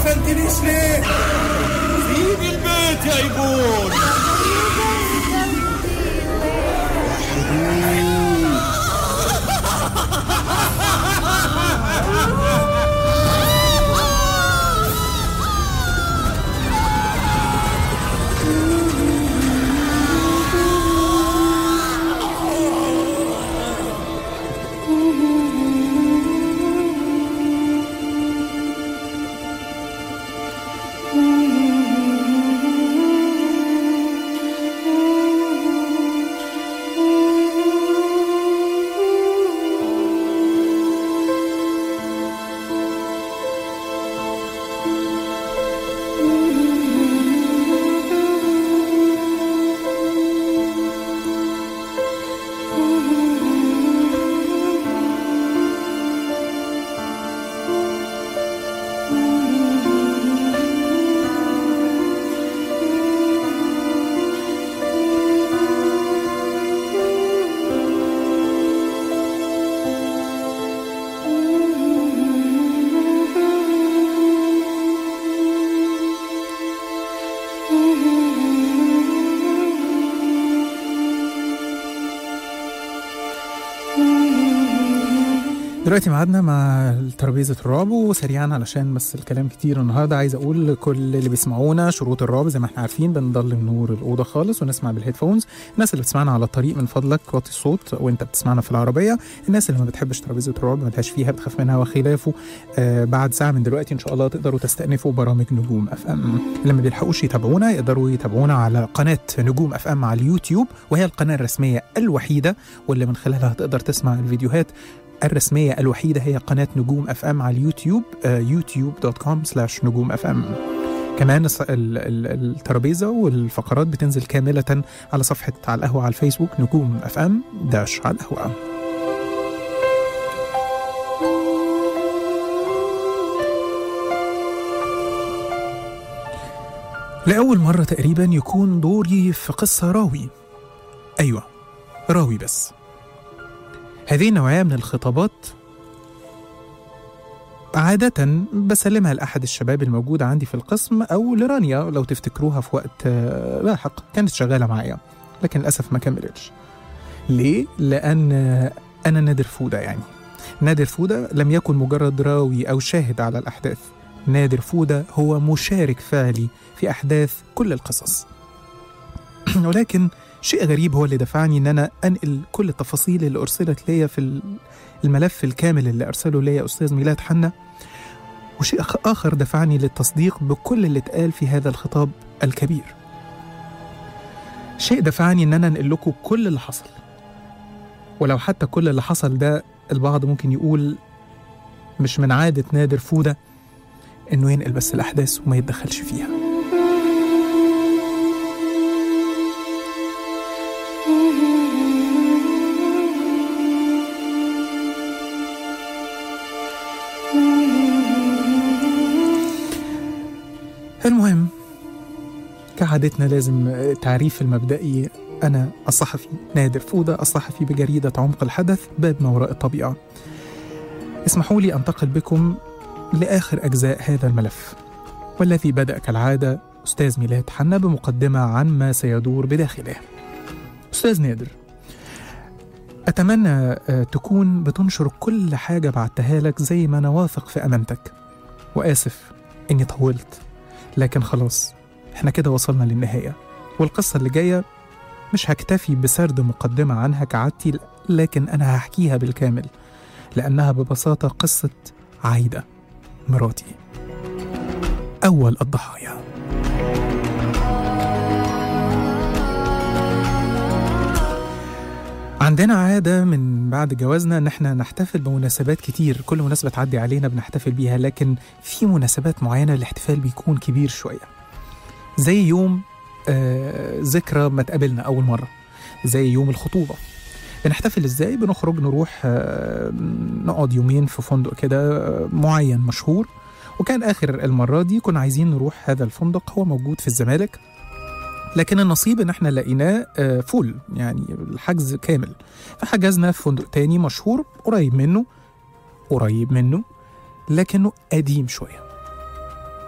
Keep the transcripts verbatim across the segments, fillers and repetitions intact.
قفلتنيش ليه؟ سيب البيت يا ايبون. دلوقتي معادنا مع ترابيزة الرعب، وسريعا علشان بس الكلام كتير النهارده عايز اقول لكل اللي بيسمعونا شروط الرعب. زي ما احنا عارفين بنضلم نور الاوضه خالص ونسمع بالهيدفونز. الناس اللي بتسمعنا على الطريق من فضلك وطي الصوت وانت بتسمعنا في العربيه. الناس اللي ما بتحبش ترابيزة الرعب ما لهاش فيها، بتخاف منها وخلافه، آه بعد ساعه من دلوقتي ان شاء الله تقدروا تستأنفوا برامج نجوم اف ام. اللي ما بيلحقوش يتابعونا يقدروا يتابعونا على قناه نجوم اف ام على اليوتيوب، وهي القناه الرسميه الوحيده واللي من خلالها تقدر تسمع الفيديوهات الرسمية الوحيدة. هي قناة نجوم اف ام على اليوتيوب، يوتيوب دوت كوم سلاش نجوم اف ام. كمان الترابيزة والفقرات بتنزل كاملة على صفحة على القهوة على الفيسبوك نجوم اف ام داش على القهوة. لأول مرة تقريبا يكون دوري في قصة راوي. أيوة راوي، بس هذه النوعية من الخطابات عادة بسلمها لأحد الشباب الموجود عندي في القسم، أو لرانيا لو تفتكروها في وقت لاحق كانت شغالة معايا، لكن للأسف ما كملتش. ليه؟ لأن أنا نادر فودة. يعني نادر فودة لم يكن مجرد راوي أو شاهد على الأحداث، نادر فودة هو مشارك فعلي في أحداث كل القصص. ولكن شيء غريب هو اللي دفعني ان انا انقل كل التفاصيل اللي ارسلت ليا في الملف الكامل اللي ارسله ليا استاذ ميلاد حنا، وشيء اخر دفعني للتصديق بكل اللي اتقال في هذا الخطاب الكبير. شيء دفعني ان انا انقل لكم كل اللي حصل، ولو حتى كل اللي حصل ده البعض ممكن يقول مش من عادة نادر فودة انه ينقل بس الاحداث وما يتدخلش فيها. المهم كعادتنا لازم التعريف المبدئي. أنا الصحفي نادر فودة، الصحفي بجريدة عمق الحدث باب ما وراء الطبيعة. اسمحوا لي أنتقل بكم لآخر أجزاء هذا الملف، والذي بدأ كالعادة أستاذ ميلاد حنا بمقدمة عن ما سيدور بداخله. أستاذ نادر، أتمنى تكون بتنشر كل حاجة بعتها لك زي ما أنا واثق في أمانتك، وآسف إني طولت، لكن خلاص احنا كده وصلنا للنهاية، والقصة اللي جاية مش هكتفي بسرد مقدمة عنها كعادتي، لكن أنا هحكيها بالكامل لأنها ببساطة قصة عايدة مراتي، أول الضحايا. عندنا عادة من بعد جوازنا ان احنا نحتفل بمناسبات كتير، كل مناسبة تعدي علينا بنحتفل بيها، لكن في مناسبات معينة الاحتفال بيكون كبير شوية، زي يوم آه ذكرى ما تقابلنا أول مرة، زي يوم الخطوبة. بنحتفل ازاي؟ بنخرج نروح آه نقعد يومين في فندق كده معين مشهور، وكان آخر المرة دي كنا عايزين نروح هذا الفندق، هو موجود في الزمالك، لكن النصيب ان احنا لقيناه فول، يعني الحجز كامل، فحجزنا في فندق تاني مشهور قريب منه قريب منه لكنه قديم شوية.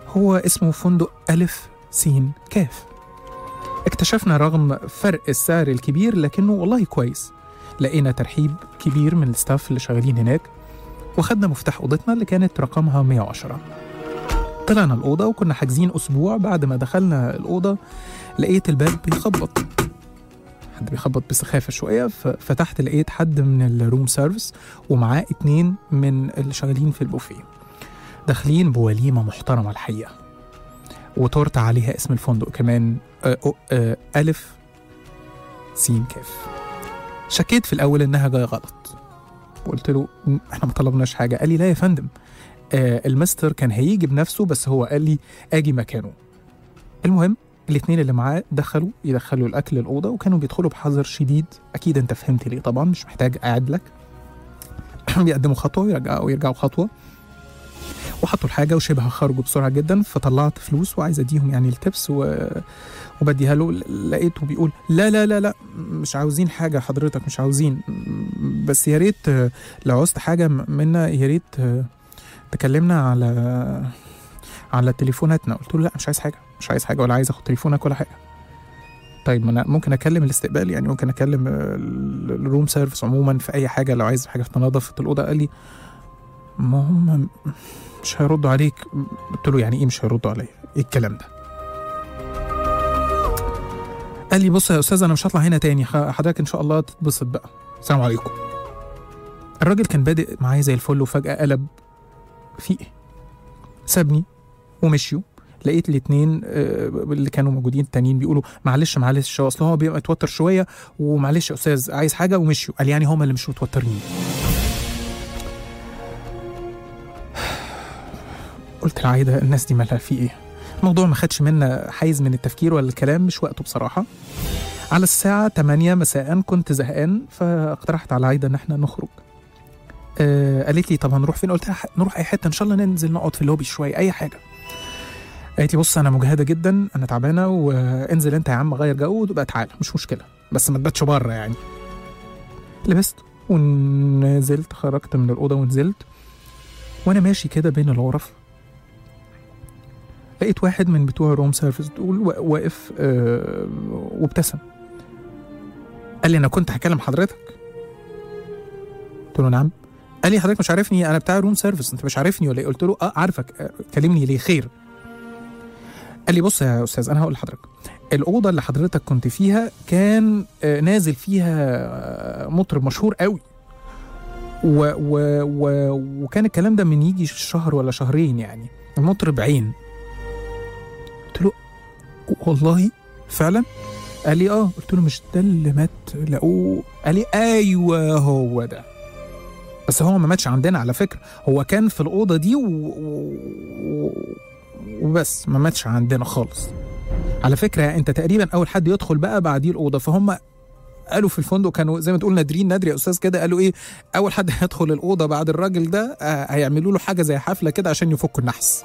هو اسمه فندق ألف سين كاف. اكتشفنا رغم فرق السعر الكبير لكنه والله كويس. لقينا ترحيب كبير من الستاف اللي شغالين هناك، وخدنا مفتاح أوضتنا اللي كانت رقمها مية وعشرة. طلعنا الأوضة وكنا حاجزين أسبوع. بعد ما دخلنا الأوضة لقيت الباب بيخبط، حد بيخبط بسخافة شوية. ففتحت لقيت حد من الروم سيرفيس ومعاه اتنين من اللي شغالين في البوفيه داخلين بوليمة محترمة الحقيقة، وتورت عليها اسم الفندق كمان، آه آه ألف سين كاف. شكيت في الأول إنها جاية غلط، وقلت له احنا ما طلبناش حاجة. قال لي لا يا فندم، آه المستر كان هيجي بنفسه بس هو قال لي اجي مكانه. المهم الاثنين اللي معاه دخلوا يدخلوا الاكل الاوضه، وكانوا بيدخلوا بحذر شديد. اكيد انت فهمت ليه طبعا، مش محتاج اقعد لك. بيقدموا خطوه ويرجعوا ويرجعوا خطوه، وحطوا الحاجه وشبه خرجوا بسرعه جدا. فطلعت فلوس وعايز اديهم يعني التبس و... وبديها له. لقيته بيقول لا لا لا لا مش عاوزين حاجه حضرتك، مش عاوزين، بس يا ريت لو عوزت حاجه منا يا ريت تكلمنا على على تليفوناتنا. قلت له لا مش عايز حاجه، مش عايز حاجه ولا عايز اخد تليفونك ولا حاجه. طيب ما انا ممكن اكلم الاستقبال، يعني ممكن اكلم الروم سيرفيس عموما في اي حاجه لو عايز حاجه في نظافه الاوضه. قال لي ما هم مش هيردوا عليك. قلت له يعني ايه مش هيردوا عليا؟ ايه الكلام ده؟ قال لي بص يا استاذ انا مش هطلع هنا تاني، حضرتك ان شاء الله تتبسط بقى، السلام عليكم. الراجل كان بادئ معايا زي الفل وفجاه قلب في ايه؟ سابني ومشيوا. لقيت الاتنين اللي كانوا موجودين التانيين بيقولوا معلش معلش اصل هو بيبقى متوتر شويه ومعلش يا استاذ عايز حاجه، ومشيوا. قال يعني هم اللي مش متوترين. قلت لعايده الناس دي مالها في ايه؟ الموضوع ما خدش منا حيز من التفكير ولا الكلام، مش وقته بصراحه. على الساعه تمانية مساء كنت زهقان، فاقترحت على عايده ان احنا نخرج. آه قالت لي طب هنروح فين؟ قلت لها نروح اي حته ان شاء الله، ننزل نقعد في اللوبي شويه اي حاجه. قالت لي بص انا مجهده جدا، انا تعبانه، وانزل انت يا عم غير جو وتبقى تعالى مش مشكله، بس ما تباتش بره يعني. لبست ونزلت، خرجت من الاوضه ونزلت، وانا ماشي كده بين الغرف لقيت واحد من بتوع الروم سيرفيس دول واقف أه وابتسم. قال لي انا كنت هكلم حضرتك. قلت له نعم. قال لي حضرتك مش عارفني؟ انا بتاع الروم سيرفيس، انت مش عارفني ولا ايه؟ قلت له اه عارفك، أه كلمني ليه خير؟ قال لي بص يا استاذ انا هقول لحضرتك، الاوضه اللي حضرتك كنت فيها كان آه نازل فيها آه مطرب مشهور قوي، و و و وكان الكلام ده من يجي شهر ولا شهرين يعني، المطرب عين. قلت له والله فعلا؟ قال لي اه. قلت له مش ده اللي مات لقوه؟ قال لي ايوه هو ده، بس هو ما ماتش عندنا على فكره، هو كان في الاوضه دي و... و... وبس ما ماتش عندنا خالص. على فكره انت تقريبا اول حد يدخل بقى بعديه الاوضه، فهم قالوا في الفندق كانوا زي ما تقول نادرين نادر يا استاذ كده، قالوا ايه اول حد هيدخل الاوضه بعد الراجل ده آه هيعملوا له حاجه زي حفله كده عشان يفكوا النحس.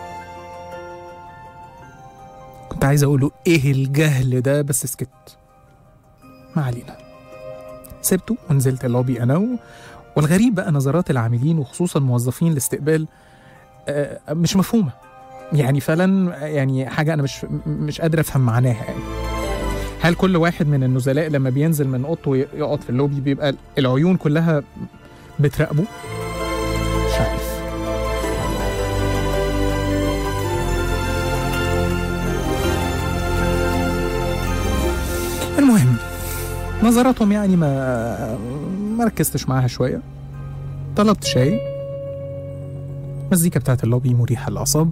كنت عايز اقول له ايه الجهل ده، بس سكت. ما علينا. سبته ونزلت اللوبي انا و... والغريب بقى نظرات العاملين وخصوصا موظفين الاستقبال آه مش مفهومه يعني، فعلا يعني حاجه انا مش مش قادر افهم معناها يعني. هل كل واحد من النزلاء لما بينزل من اوضته يقعد في اللوبي بيبقى العيون كلها بتراقبه؟ مش عارف. المهم نظراتهم يعني ما ما ركزتش معاها شويه. طلبت شاي، المزيكا بتاعت اللوبي مريحه للاعصاب.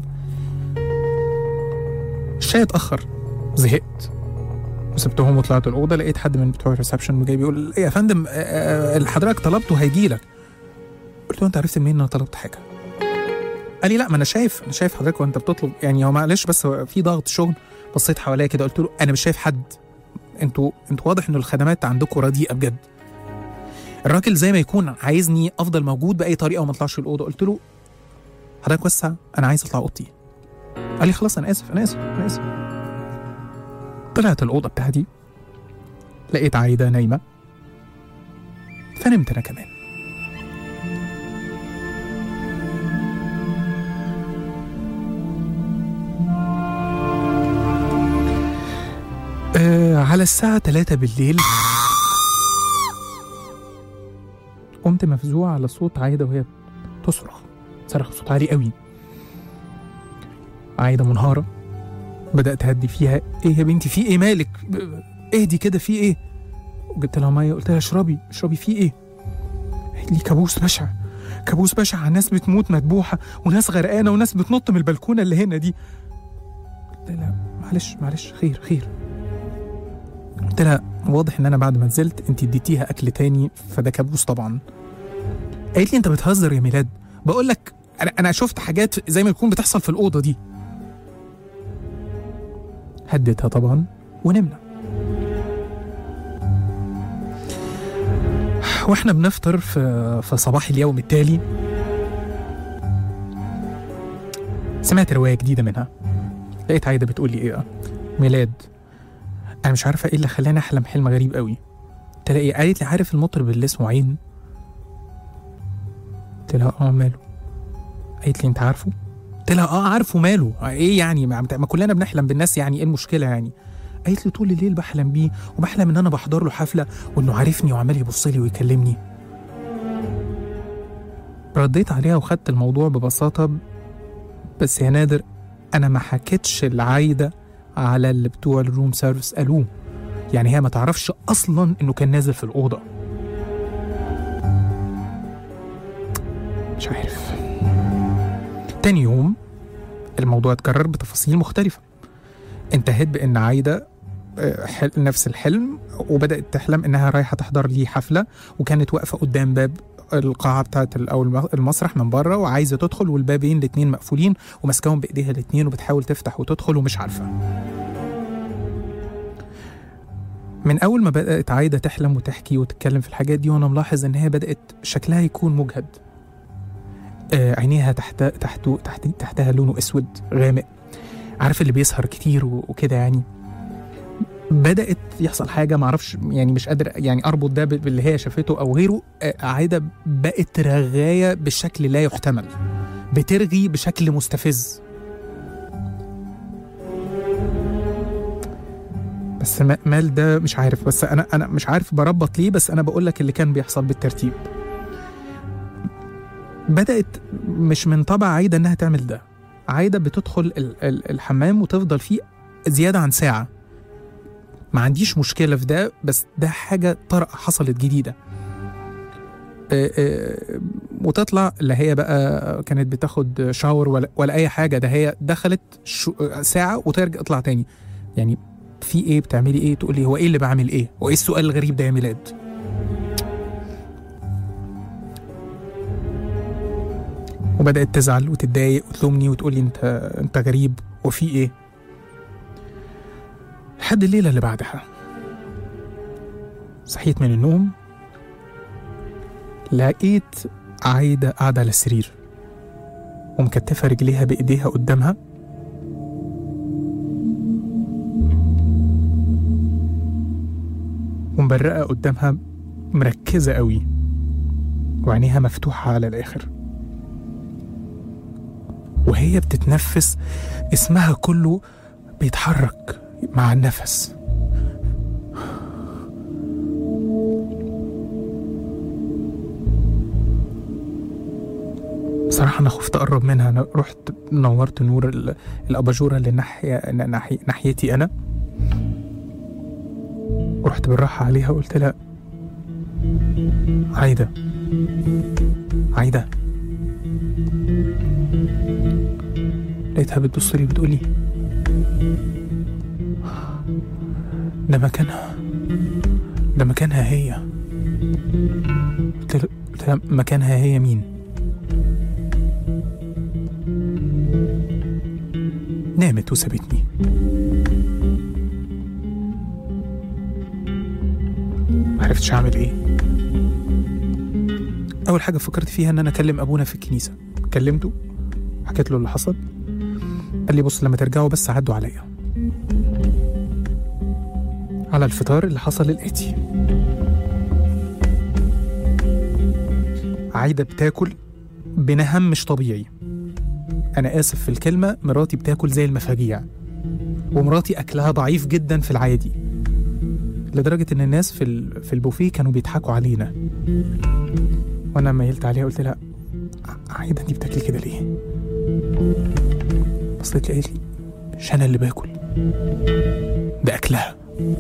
الشاي اتاخر، زهقت وسبتهم وطلعت الاوضه. لقيت حد من بتوع الريسبشن جاي بيقول ايه يا فندم اللي حضرتك طلبته هيجي لك. قلت له انت عرفت منين ان انا طلبت حاجه؟ قال لي لا ما انا شايف انا شايف حضرتك وانت بتطلب يعني، هو معلش بس في ضغط شغل. بصيت حواليا كده قلت له انا مش شايف حد، انتوا انتوا واضح ان الخدمات عندكم رديئه بجد. الراجل زي ما يكون عايزني افضل موجود باي طريقه وما اطلعش الاوضه. قلت له حضرتك وسع انا عايز اطلع اوضتي. قال لي خلاص انا اسف انا اسف انا اسف. طلعت الاوضه بتاعتي لقيت عايده نايمه، فنمت انا كمان. على الساعة تلاتة بالليل قمت مفزوع على صوت عايدة وهي تصرخ، صرخ بصوت عالي قوي. عايدة منهارة، بدأت أهدي فيها، إيه يا بنتي في إيه مالك؟ اهدي كده في إيه؟ وجبت لها مية، قلت لها اشربي اشربي في إيه؟ قالت لي كابوس بشع، كابوس بشع، ناس بتموت مذبوحة وناس غرقانة وناس بتنط من البلكونة اللي هنا دي. قلت لها معلش معلش خير خير. قلت لها واضح ان انا بعد ما نزلت انت اديتيها اكل تاني فده كابوس طبعا. قالت لي انت بتهزر يا ميلاد، بقول لك انا انا شفت حاجات زي ما تكون بتحصل في الاوضه دي. هديتها طبعا ونمنا. واحنا بنفطر في في صباح اليوم التالي سمعت روايه جديده منها. لقيت عايده بتقول لي ايه؟ ميلاد انا مش عارفه ايه اللي خلاني احلم حلم غريب قوي. تلاقي قالت لي عارف المطرب اللي اسمه عين؟ قلت لها اه ماله؟ قالت لي انت عارفه؟ قلت لها اه عارفه ماله؟ ايه يعني ما, ما كلنا بنحلم بالناس يعني، ايه المشكله يعني؟ قالت لي طول الليل بحلم بيه وبحلم ان انا بحضر له حفله وانه عارفني وعمال يبص لي ويكلمني. رديت عليها وخدت الموضوع ببساطه، بس يا نادر انا ما حكيتش العايده على اللي بتوع الروم سيرفيس قالوه، يعني هي ما تعرفش اصلا انه كان نازل في الاوضه. مش عارف. تاني يوم الموضوع اتكرر بتفاصيل مختلفه. انتهت بان عايده نفس الحلم وبدات تحلم انها رايحه تحضر لي حفله، وكانت واقفه قدام باب القاعه بتاعت او المسرح من بره وعايزه تدخل، والبابين الاتنين مقفولين وماسكاهم بايديها الاتنين وبتحاول تفتح وتدخل ومش عارفه. من اول ما بدات عايده تحلم وتحكي وتتكلم في الحاجات دي وانا ملاحظ ان هي بدات شكلها يكون مجهد. آه عينيها تحت تحت تحت تحتها لونه اسود غامق، عارف اللي بيسهر كتير وكده يعني. بدأت يحصل حاجة معرفش يعني، مش قادر يعني أربط ده باللي هي شافته أو غيره. عايدة بقت رغاية بشكل لا يحتمل، بترغي بشكل مستفز. بس مال ده مش عارف، بس أنا أنا مش عارف بربط ليه، بس أنا بقول لك اللي كان بيحصل بالترتيب. بدأت مش من طبع عايدة إنها تعمل ده. عايدة بتدخل الحمام وتفضل فيه زيادة عن ساعة، ما عنديش مشكلة في ده، بس ده حاجة طرق حصلت جديدة. اه اه وتطلع، لا هي بقى كانت بتاخد شاور ولا, ولا أي حاجة، ده هي دخلت ساعة وترجع تطلع تاني. يعني في إيه؟ بتعملي إيه؟ تقولي هو إيه اللي بعمل إيه؟ وإيه السؤال الغريب ده يا ميلاد؟ وبدأت تزعل وتتضايق وتلومني وتقولي أنت أنت غريب وفي إيه؟ لحد الليلة اللي بعدها صحيت من النوم، لقيت عايدة قاعدة على السرير ومكتفة رجليها بإيديها قدامها، ومبرقة قدامها مركزة قوي وعينيها مفتوحة على الآخر، وهي بتتنفس اسمها كله بيتحرك مع النفس. بصراحة أنا خفت أقرب منها. أنا رحت نورت نور الأباجورة اللي ناحية ناحية ناحيتي أنا، ورحت بالراحة عليها وقلت لها عايدة عايدة. لقيتها بتبص لي بتقولي ده مكانها، ده مكانها هي. قلت لها مكانها هي مين؟ نامت وسابتني. معرفتش اعمل ايه. اول حاجه فكرت فيها ان انا اكلم ابونا في الكنيسه. كلمته حكيت له اللي حصل، قال لي بص لما ترجعوا بس عدوا عليا. على الفطار اللي حصل الاتي: عايدة بتاكل بنهم مش طبيعي. أنا آسف في الكلمة، مراتي بتاكل زي المفاجيع، ومراتي أكلها ضعيف جدا في العادي. لدرجة إن الناس في ال- في البوفيه كانوا بيضحكوا علينا. وأنا ميلت عليها قلت لها عايدة أنتي بتاكلي كده ليه؟ بصيت لي قالت لي مش أنا اللي باكل، ده أكلها.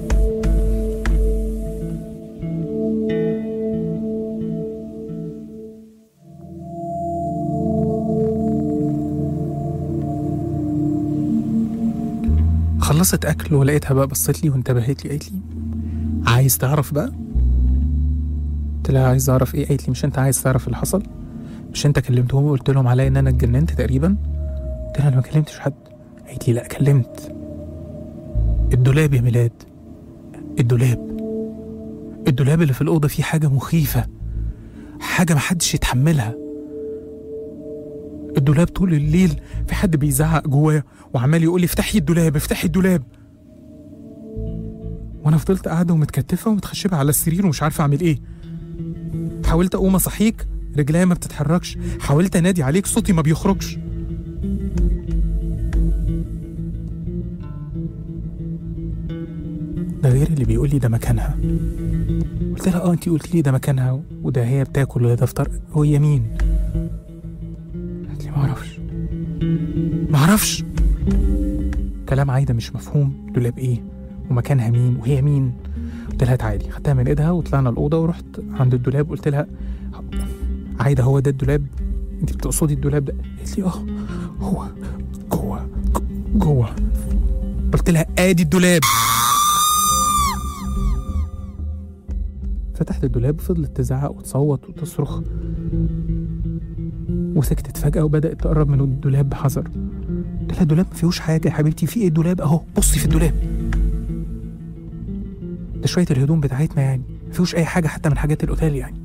خلصت أكل ولقيتها بقى بصيت لي وانتبهت لي قالت لي عايز تعرف بقى؟ قلت لها عايز أعرف إيه؟ قالت لي مش أنت عايز تعرف اللي حصل؟ مش أنت كلمتهم وقلت لهم عليا إن أنا اتجننت تقريبا؟ قلت لها أنا ما كلمتش حد. قالت لي لا كلمت. الدولاب يا ميلاد، الدولاب الدولاب اللي في الأوضة فيه حاجة مخيفة، حاجة محدش يتحملها. الدولاب طول الليل في حد بيزعق جواه وعمال يقول لي افتحي الدولاب افتحي الدولاب. وانا فضلت قاعده ومتكتفه ومتخشبه على السرير ومش عارفه اعمل ايه. حاولت اقوم اصحيك رجليا ما بتتحركش، حاولت انادي عليك صوتي ما بيخرجش. ده غير اللي بيقول لي ده مكانها. قلت لها اه انتي قلت لي ده مكانها وده هي بتاكل وده دفتر، هو يمين؟ قالت لي ما اعرفش ما اعرفش. كلام عايده مش مفهوم. دولاب ايه ومكانها مين وهي مين؟ قلت لها تعالي. خدتها من ايدها وطلعنا الاوضه ورحت عند الدولاب. قلت لها عايده هو ده الدولاب؟ انت بتقصدي الدولاب ده؟ قالت لي اه هو جوه جوه. قلت لها ادي الدولاب. فتحت الدولاب وفضلت تزعق وتصوت وتصرخ وسكتت فجأة وبدأت تقرب من الدولاب بحذر. قلت لها الدولاب ما فيهوش حاجة يا حبيبتي، في ايه الدولاب اهو بصي في الدولاب ده شوية الهدوم بتاعتنا يعني، ما فيهوش أي حاجة حتى من حاجات الأوتيل يعني.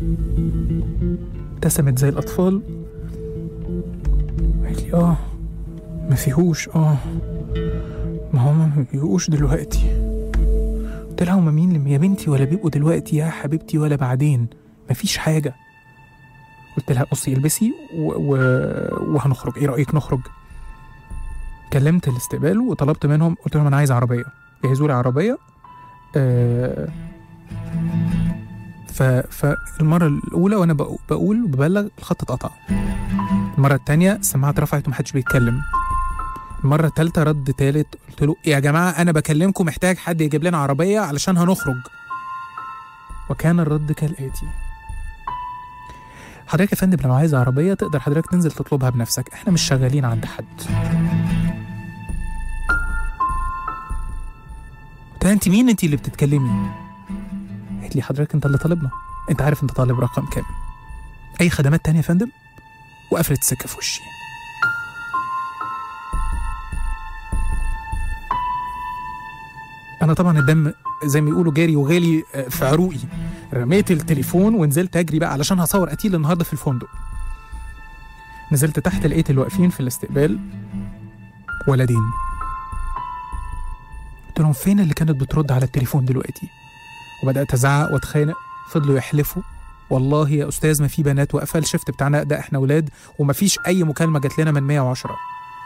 ابتسمت زي الأطفال قالت لي اه ما فيهوش اه ما هما ما بيبقوش دلوقتي. قلت لها هما مين يا بنتي ولا بيبقوا دلوقتي يا حبيبتي ولا بعدين، مفيش حاجة. قلت لها بصي البسي و... و... وهنخرج، ايه رأيك نخرج؟ كلمت الاستقبال وطلبت منهم، قلت لهم انا عايز عربية، جهزوا لي عربية. آه... ف... فالمرة الأولى وأنا بقول وببلغ الخط اتقطع. المرة التانية السماعة رفعت ومحدش بيتكلم. المرة التالتة رد تالت قلت له يا جماعة أنا بكلمكم محتاج حد يجيب لنا عربية علشان هنخرج. وكان الرد كالآتي: حضرتك يا فندم لو عايز عربية تقدر حضرتك تنزل تطلبها بنفسك، احنا مش شغالين عند حد. قلت لها انت مين انت اللي بتتكلمي؟ قالت لي حضرتك انت اللي طالبنا، انت عارف انت طالب رقم كام، اي خدمات تانية يا فندم؟ وقفلت السكة في وشي. انا طبعا الدم زي ما يقولوا جاري وغالي في عروقي، رميت التليفون ونزلت اجري بقى علشان هصور قتيل النهارده في الفندق. نزلت تحت لقيت اللي واقفين في الاستقبال ولدين. قلت لهم فين اللي كانت بترد على التليفون دلوقتي؟ وبدات ازعق واتخانق. فضلوا يحلفوا والله يا استاذ ما في بنات واقفه، الشفت بتاعنا ده احنا ولاد وما فيش اي مكالمه جات لنا من مية وعشرة.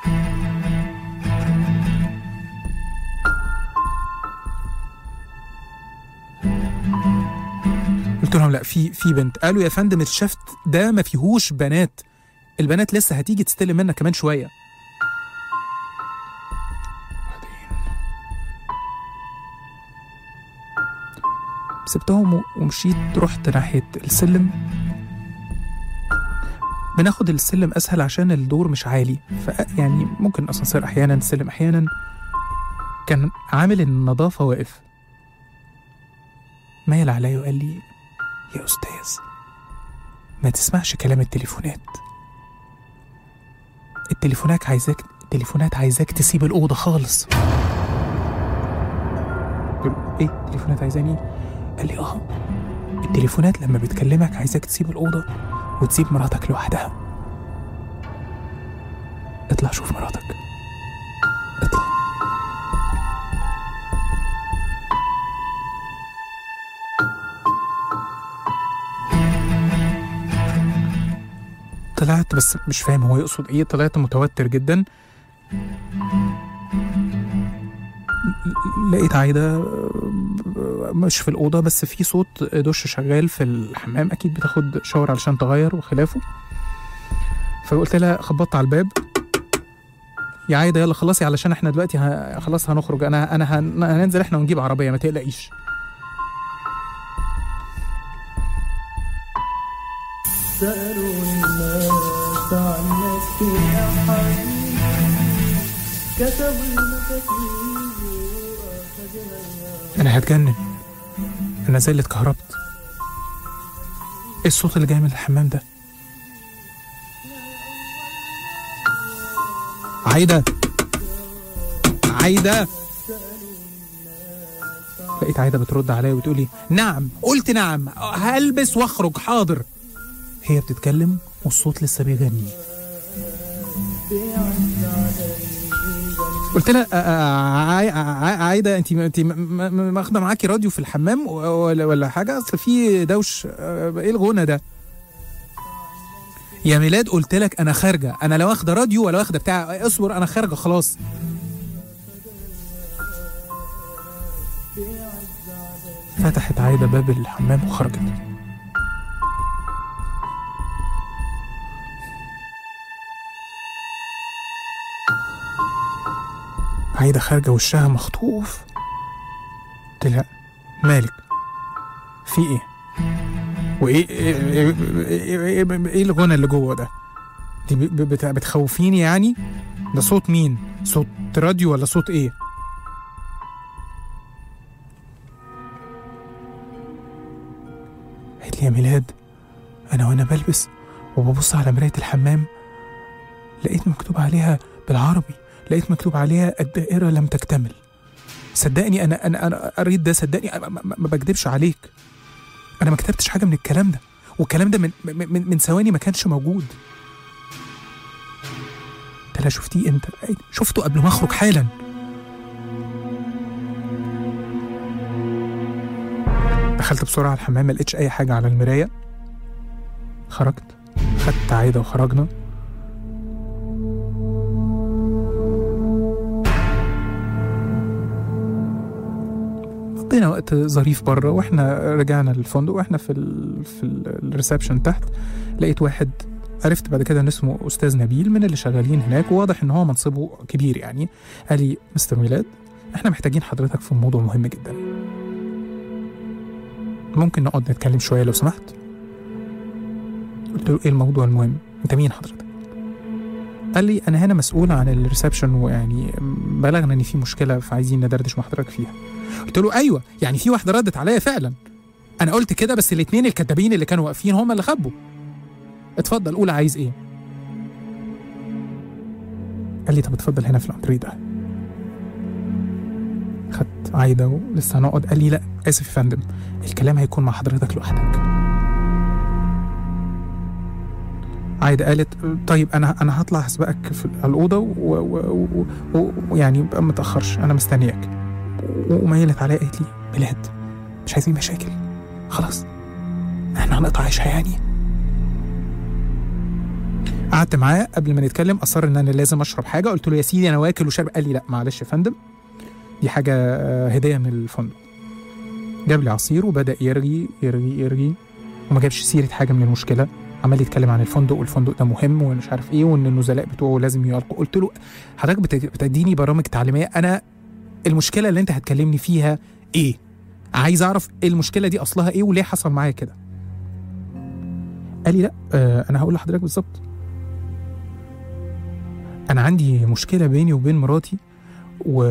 قلت لهم لا في في بنت. قالوا يا فندم الشفت ده ما فيهوش بنات، البنات لسه هتيجي تستلم منا كمان شويه. سبتهم ومشيت رحت ناحيه السلم. بناخد السلم اسهل عشان الدور مش عالي، فيعني ممكن اسانسير احيانا، السلم احيانا. كان عامل النظافه واقف مايل عليا وقال لي يا أستاذ ما تسمعش كلام التليفونات، التليفونات عايزاك التليفونات عايزاك تسيب الأوضة خالص. قلت له إيه التليفونات عايزاني؟ قال لي آه التليفونات لما بتكلمك عايزاك تسيب الأوضة وتسيب مراتك لوحدها. اطلع شوف مراتك، اطلع. طلعت بس مش فاهم هو يقصد ايه، طلعت متوتر جدا. لقيت عايدة مش في الأوضة، بس في صوت دش شغال في الحمام، أكيد بتاخد شاور علشان تغير وخلافه. فقلت لها، خبطت على الباب، يا عايدة يلا خلصي علشان احنا دلوقتي ه... خلاص هنخرج، انا انا هن... هننزل احنا ونجيب عربية، ما تقلقيش. سألوني الناس عنك يا حبيبي، كتبوا المفاتيح. انا هتجنن، انا زي اللي اتكهربت. ايه الصوت اللي جاي من الحمام ده؟ عايدة عايدة. لقيت عايدة بترد عليا وتقولي نعم. قلت نعم، هلبس واخرج، حاضر. هي بتتكلم والصوت لسه بيغني. قلت لها عايدة انت انت ماخده معاكي راديو في الحمام ولا ولا حاجه؟ اصل في دوش، ايه الغنى ده يا ميلاد؟ قلت لك انا خارجه، انا لا واخده راديو ولا واخده بتاع، اصبر انا خارجه خلاص. فتحت عايدة باب الحمام وخرجت. عايدة خارجة وشها مخطوف. قلت لها مالك؟ في ايه؟ وايه ايه, إيه, إيه, إيه, إيه الغنى اللي جوه ده؟ دي بتخوفيني يعني؟ ده صوت مين؟ صوت راديو ولا صوت ايه؟ قالت لي يا ميلاد، انا وانا بلبس وببص على مراية الحمام لقيت مكتوب عليها بالعربي، لقيت مكتوب عليها الدائرة لم تكتمل. صدقني انا انا انا قريت ده، صدقني ما, ما, ما بكدبش عليك، انا ما كتبتش حاجة من الكلام ده، والكلام ده من من من ثواني ما كانش موجود. قلت لها شفتيه امتى؟ شفته قبل ما اخرج حالا. دخلت بسرعة الحمام، ما لقيتش اي حاجة على المراية. خرجت، خدت عايدة وخرجنا. قضينا وقت ظريف بره، واحنا رجعنا للفندق واحنا في ال في الريسبشن تحت، لقيت واحد عرفت بعد كده ان اسمه استاذ نبيل من اللي شغالين هناك، وواضح ان هو منصبه كبير يعني. قال لي مستر ميلاد، احنا محتاجين حضرتك في موضوع مهم جدا، ممكن نقعد نتكلم شويه لو سمحت؟ قلت له ايه الموضوع المهم؟ انت مين حضرتك؟ قال لي انا هنا مسؤول عن الريسبشن، ويعني بلغنا ان في مشكله فعايزين ندردش مع حضرتك فيها. قلت له ايوه، يعني في واحده ردت عليا فعلا، انا قلت كده بس الاثنين الكدابين اللي كانوا واقفين هم اللي خبوا. اتفضل قول عايز ايه. قال لي طب اتفضل هنا في الانتريه ده. خدت عايده ولسه هنقعد. قال لي لا اسف يا فندم، الكلام هيكون مع حضرتك لوحدك. عايده قالت طيب انا انا هطلع هسبقك في الاوضه ويعني ما متاخرش، انا مستنياك. وميلت عليا قالت لي ميلاد مش عايزين مشاكل، خلاص احنا هنقطع عيشها يعني. قعدت معاه قبل ما نتكلم، اصر ان انا لازم اشرب حاجه. قلت له يا سيدي انا واكل وشارب. قال لي لا معلش يا فندم، دي حاجه هديه من الفندق. جاب لي عصير وبدا يرغي يرغي يرغي وما جابش سيره حاجه من المشكله، عمال يتكلم عن الفندق والفندق ده مهم ومش عارف ايه، وان النزلاء بتوعه لازم يلقوا. قلت له حضرتك بتديني برامج تعليميه، انا المشكله اللي انت هتكلمني فيها ايه؟ عايز اعرف المشكله دي اصلها ايه وليه حصل معايا كده. قال لي لا آه انا هقول لحضرتك بالظبط، انا عندي مشكله بيني وبين مراتي و...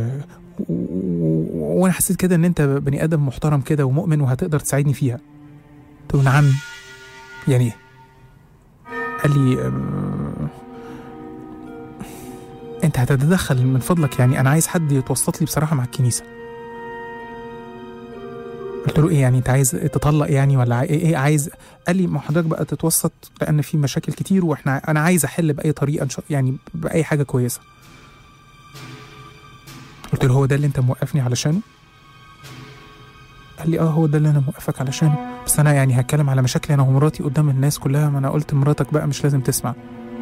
و... وانا حسيت كده ان انت بني ادم محترم كده ومؤمن وهتقدر تساعدني فيها. قلت له نعم يعني ايه؟ قال لي آه... انت هتتدخل من فضلك، يعني انا عايز حد يتوسط لي بصراحه مع الكنيسه. قلت له ايه يعني انت عايز تطلق يعني ولا ايه, إيه عايز؟ قال لي ما حضرتك بقى تتوسط لان في مشاكل كتير واحنا انا عايز احل باي طريقه يعني باي حاجه كويسه. قلت له هو ده اللي انت موقفني علشانه؟ قال لي اه هو ده اللي انا موقفك علشانه، بس انا يعني هتكلم على مشاكلي انا ومراتي قدام الناس كلها. ما انا قلت مراتك بقى مش لازم تسمع.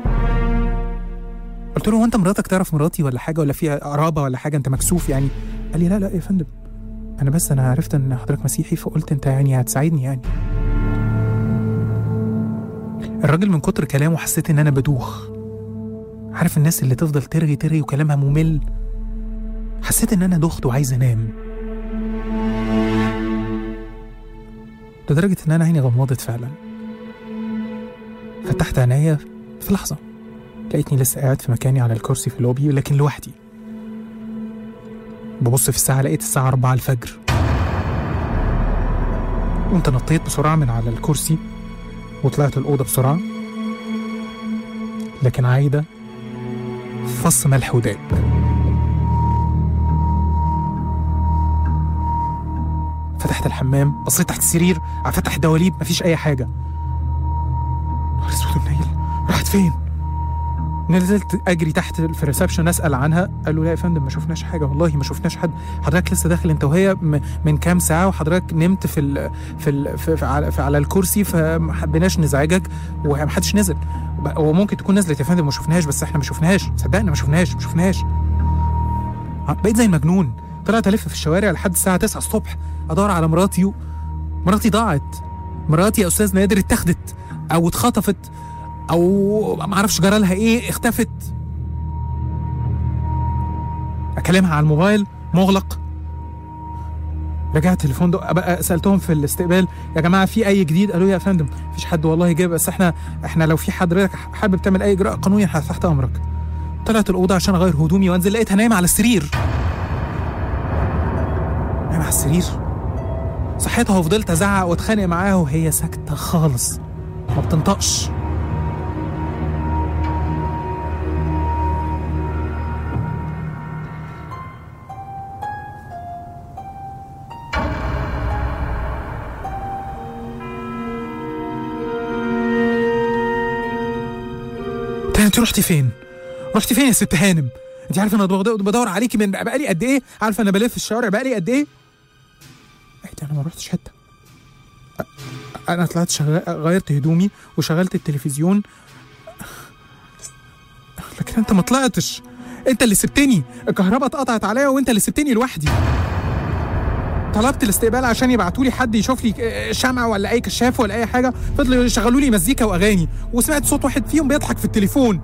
قلت له هو انت مراتك تعرف مراتي ولا حاجه ولا فيها قرابه ولا حاجه؟ انت مكسوف يعني؟ قال لي لا لا يا فندم، انا بس انا عرفت ان حضرتك مسيحي فقلت انت يعني هتساعدني يعني. الراجل من كتر كلامه حسيت ان انا بدوخ. عارف الناس اللي تفضل ترغي ترغي وكلامها ممل؟ حسيت ان انا دخت وعايز انام، لدرجة ان انا عيني غمضت فعلا. فتحت عينيا في لحظة لقيتني لسه قاعد في مكاني على الكرسي في اللوبي لكن لوحدي. ببص في الساعة لقيت الساعة أربعة الفجر. قمت نطيت بسرعة من على الكرسي وطلعت الأوضة بسرعة، لكن عايدة فص ملح وداب. فتحت الحمام، بصيت تحت السرير، فتح الدواليب، مفيش أي حاجة. نهار اسود منيل، راحت فين؟ نزلت اجري تحت في الريسبشن اسال عنها، قالوا لا يا فندم ما شفناش حاجه، والله ما شفناش حد، حضرتك لسه داخل انت وهي من كام ساعه وحضرتك نمت في ال في, ال في, في, على, في على الكرسي فما حبيناش نزعجك ومحدش نزل. هو ممكن تكون نزلت يا فندم ما شفناهاش بس احنا ما شفناهاش، صدقني ما شفناهاش ما شفناهاش. بقيت زي المجنون، طلعت الف في الشوارع لحد الساعه تسعة الصبح ادور على مراتي و... مراتي ضاعت. مراتي يا استاذ نادر اتاخدت او اتخطفت او ما اعرفش جرى لها ايه، اختفت. اكلمها على الموبايل مغلق. رجعت الفندق بقى سالتهم في الاستقبال يا جماعه في اي جديد؟ قالوا يا فندم مفيش حد والله جاي، بس احنا احنا لو في حضرتك حابب تعمل اي اجراء قانوني احنا تحت امرك. طلعت الاوضه عشان اغير هدومي وانزل لقيتها نايمه على السرير. نايمه على السرير. صحيتها وفضلت ازعق واتخانق معاها وهي ساكته خالص ما بتنطقش. انت رحتي فين؟ رحتي فين يا ست هانم؟ انت عارفه انا بدور عليكي من بقالي قد ايه؟ عارفه انا بلف في الشوارع بقالي قد ايه؟ قلت انا ما رحتش حته. انا طلعت شغل... غيرت هدومي وشغلت التلفزيون، لكن انت ما طلعتش. انت اللي سبتني، الكهرباء اتقطعت عليا وانت اللي سبتني لوحدي. طلبت الاستقبال عشان يبعتوا لي حد يشوف لي شمعة ولا اي كشاف ولا اي حاجه، فضلوا يشغلوا لي مزيكا واغاني وسمعت صوت واحد فيهم بيضحك في التليفون.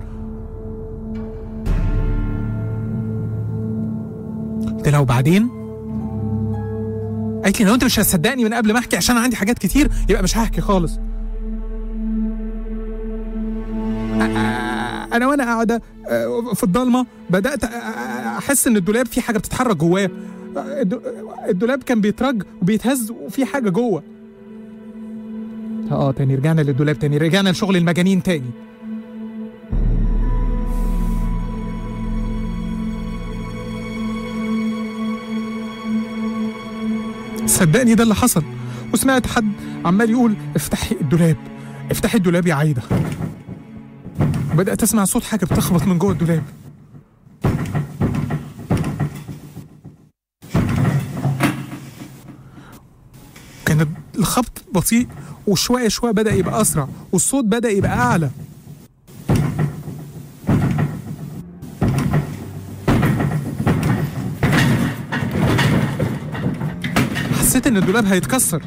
قلت لها وبعدين؟ قالت لي لو انت مش هتصدقني من قبل ما احكي عشان عندي حاجات كتير يبقى مش هحكي خالص. انا وانا قاعده في الضلمه بدات احس ان الدولاب فيه حاجه بتتحرك جواه. الدولاب كان بيترج وبيتهز وفي حاجه جوه. اه تاني رجعنا للدولاب تاني، رجعنا لشغل المجانين تاني. صدقني ده اللي حصل. وسمعت حد عمال يقول افتحي الدولاب افتحي الدولاب يا عايده. بدأت اسمع صوت حاجه بتخبط من جوه الدولاب. كان الخبط بطيء وشوية شوية بدأ يبقى أسرع والصوت بدأ يبقى أعلى. حسيت إن الدولاب هيتكسر.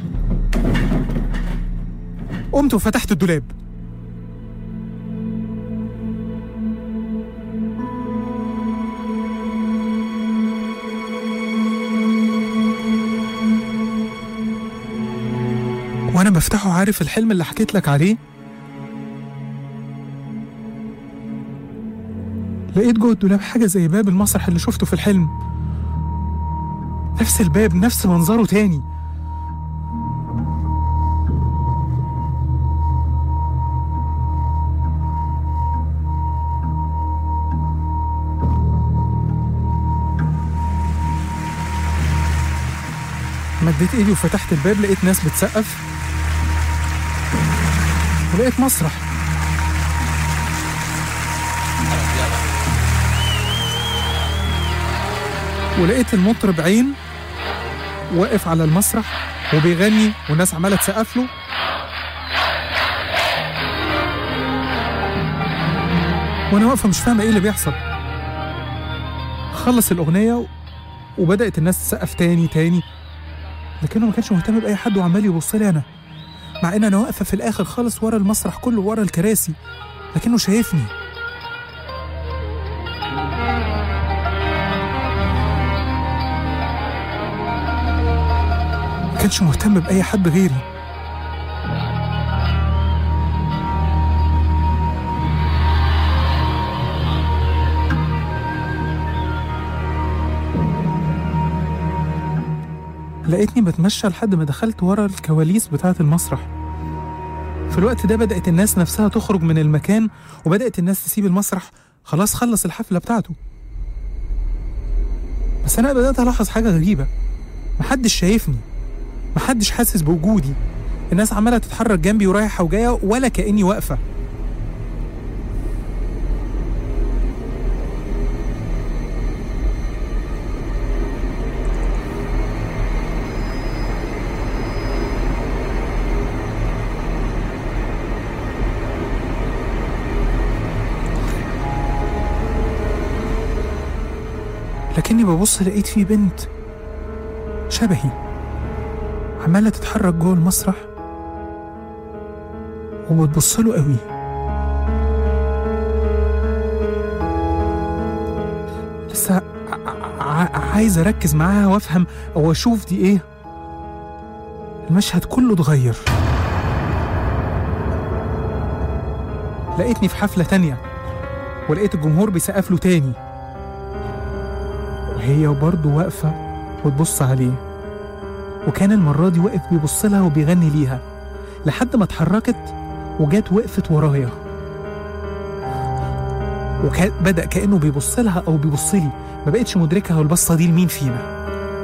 قمت وفتحت الدولاب. وانا بفتحه عارف الحلم اللي حكيت لك عليه؟ لقيت جوه الدولاب حاجه زي باب المسرح اللي شفته في الحلم. نفس الباب نفس منظره تاني. مديت ايدي وفتحت الباب لقيت ناس بتسقف ولقيت مسرح. ولقيت المطرب عين واقف على المسرح وبيغني والناس عماله تسقف له. وانا واقفه مش فاهمه ايه اللي بيحصل. خلص الاغنيه وبدأت الناس تسقف تاني تاني، لكنه ما كانش مهتم بأي حد وعمال يبص لي أنا، مع إن أنا واقفة في الآخر خالص ورا المسرح كله، ورا الكراسي، لكنه شايفني. ما كانش مهتم بأي حد غيري. لقيتني بتمشى لحد ما دخلت ورا الكواليس بتاعة المسرح. في الوقت ده بدأت الناس نفسها تخرج من المكان، وبدأت الناس تسيب المسرح، خلاص خلص الحفلة بتاعته. بس أنا بدأت ألاحظ حاجة غريبة، محدش شايفني، محدش حاسس بوجودي. الناس عمالة تتحرك جنبي ورايحة وجاية ولا كأني واقفة. لكني ببص لقيت في بنت شبهي عمالة تتحرك جوه المسرح وبتبص له قوي. لسه عايز أركز معاها وأفهم أو أشوف دي إيه. المشهد كله اتغير. لقيتني في حفلة تانية ولقيت الجمهور بيسقف له تاني، وهي برضه واقفة وتبص عليه، وكان المرة دي واقف بيبص لها وبيغني ليها لحد ما اتحركت وجات وقفت ورايا، وبدأ كأنه بيبص لها أو بيبص لي. ما بقتش مدركة البصة دي لمين فينا.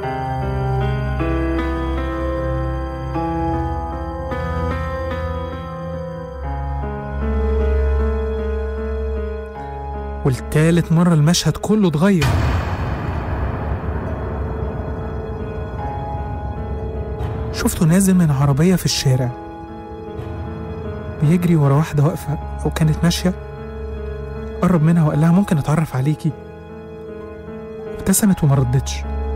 والتالت مرة المشهد كله اتغير. شفته نازل من عربية في الشارع بيجري ورا واحدة واقفة وكانت ماشية. قرب منها وقال لها ممكن أتعرف عليكي؟ ابتسمت وما ردتش.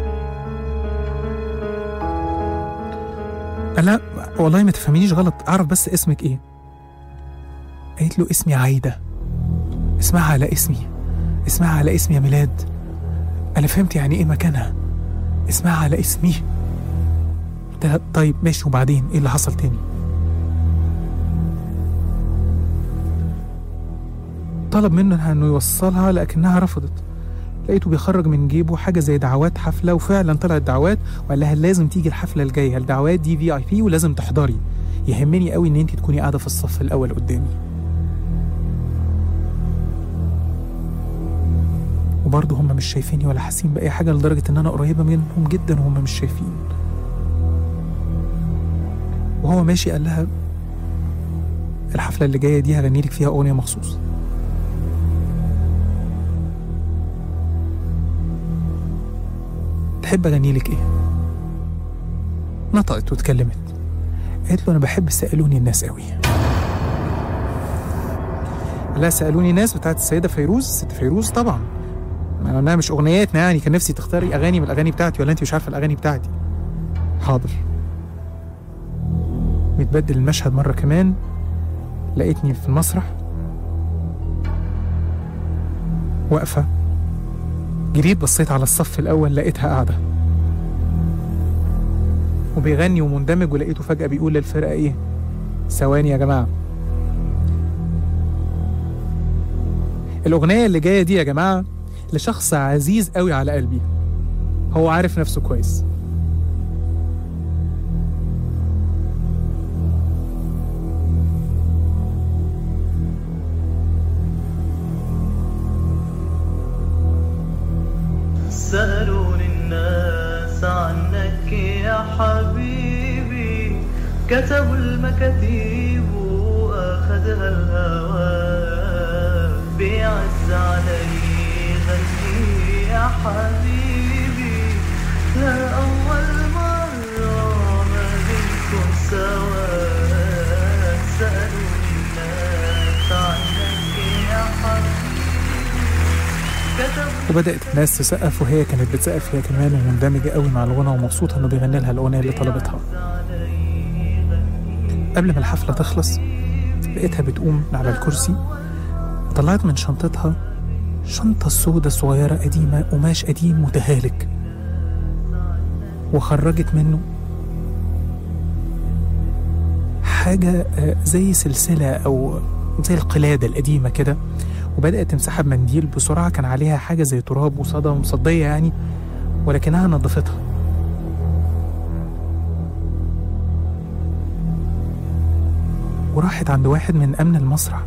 قال لها والله ما تفهمينيش غلط، أعرف بس اسمك إيه؟ قالت له اسمي عايدة. اسمها على اسمي، اسمها على اسمي يا ميلاد. أنا فهمت يعني إيه مكانها، اسمها على اسمي. قلت لها طيب ماشي، وبعدين إيه اللي حصل تاني؟ طلب منها إنه يوصلها لكنها رفضت. لقيته بيخرج من جيبه حاجة زي دعوات حفلة، وفعلا طلعت دعوات، وقال لها لازم تيجي الحفلة الجاية، الدعوات دي في اي بي ولازم تحضري، يهمني قوي إن أنت تكوني قاعدة في الصف الأول قدامي. وبرضه هم مش شايفيني ولا حاسين بأي حاجة، لدرجة إن أنا قريبة منهم جدا وهم مش شايفين. وهو ماشي قال لها الحفلة اللي جاية دي هغنيلك فيها أغنية مخصوص. تحب أغنيلك إيه؟ نطقت واتكلمت. قالت له أنا بحب سألوني الناس قوي. لا سألوني الناس بتاعت السيدة فيروز، ست فيروز طبعا، أنا مش أغنياتنا يعني، كان نفسي تختاري أغاني من الأغاني بتاعتي ولا أنت مش عارفة الأغاني بتاعتي؟ حاضر. بيتبدل المشهد مرة كمان، لقيتني في المسرح واقفة. جريت بصيت على الصف الأول لقيتها قاعدة وبيغني ومندمج، ولقيته فجأة بيقول للفرقة إيه؟ ثواني يا جماعة، الأغنية اللي جاية دي يا جماعة لشخص عزيز قوي على قلبي، هو عارف نفسه كويس. سألوني الناس عنك يا حبيبي، كتبوا المكاتيب وأخذها الهوى، بيعز علي غني يا حبيبي، لا أول مرة ما بنكون سوا. سألوني الناس عنك يا حبيبي، كتبوا وبدأت الناس تسقف، وهي كانت بتسقف هي كمان ومندمجة قوي مع الغنى ومبسوطة إنه بيغني لها الأغنية اللي طلبتها. قبل ما الحفلة تخلص لقيتها بتقوم من على الكرسي وطلعت من شنطتها شنطة سودة صغيرة قديمة، قماش قديم متهالك، وخرجت منه حاجة زي سلسلة أو زي القلادة القديمة كده، وبدأت تمسحها بمنديل بسرعة. كان عليها حاجة زي تراب وصدى مصدية يعني، ولكنها نظفتها. وراحت عند واحد من أمن المسرح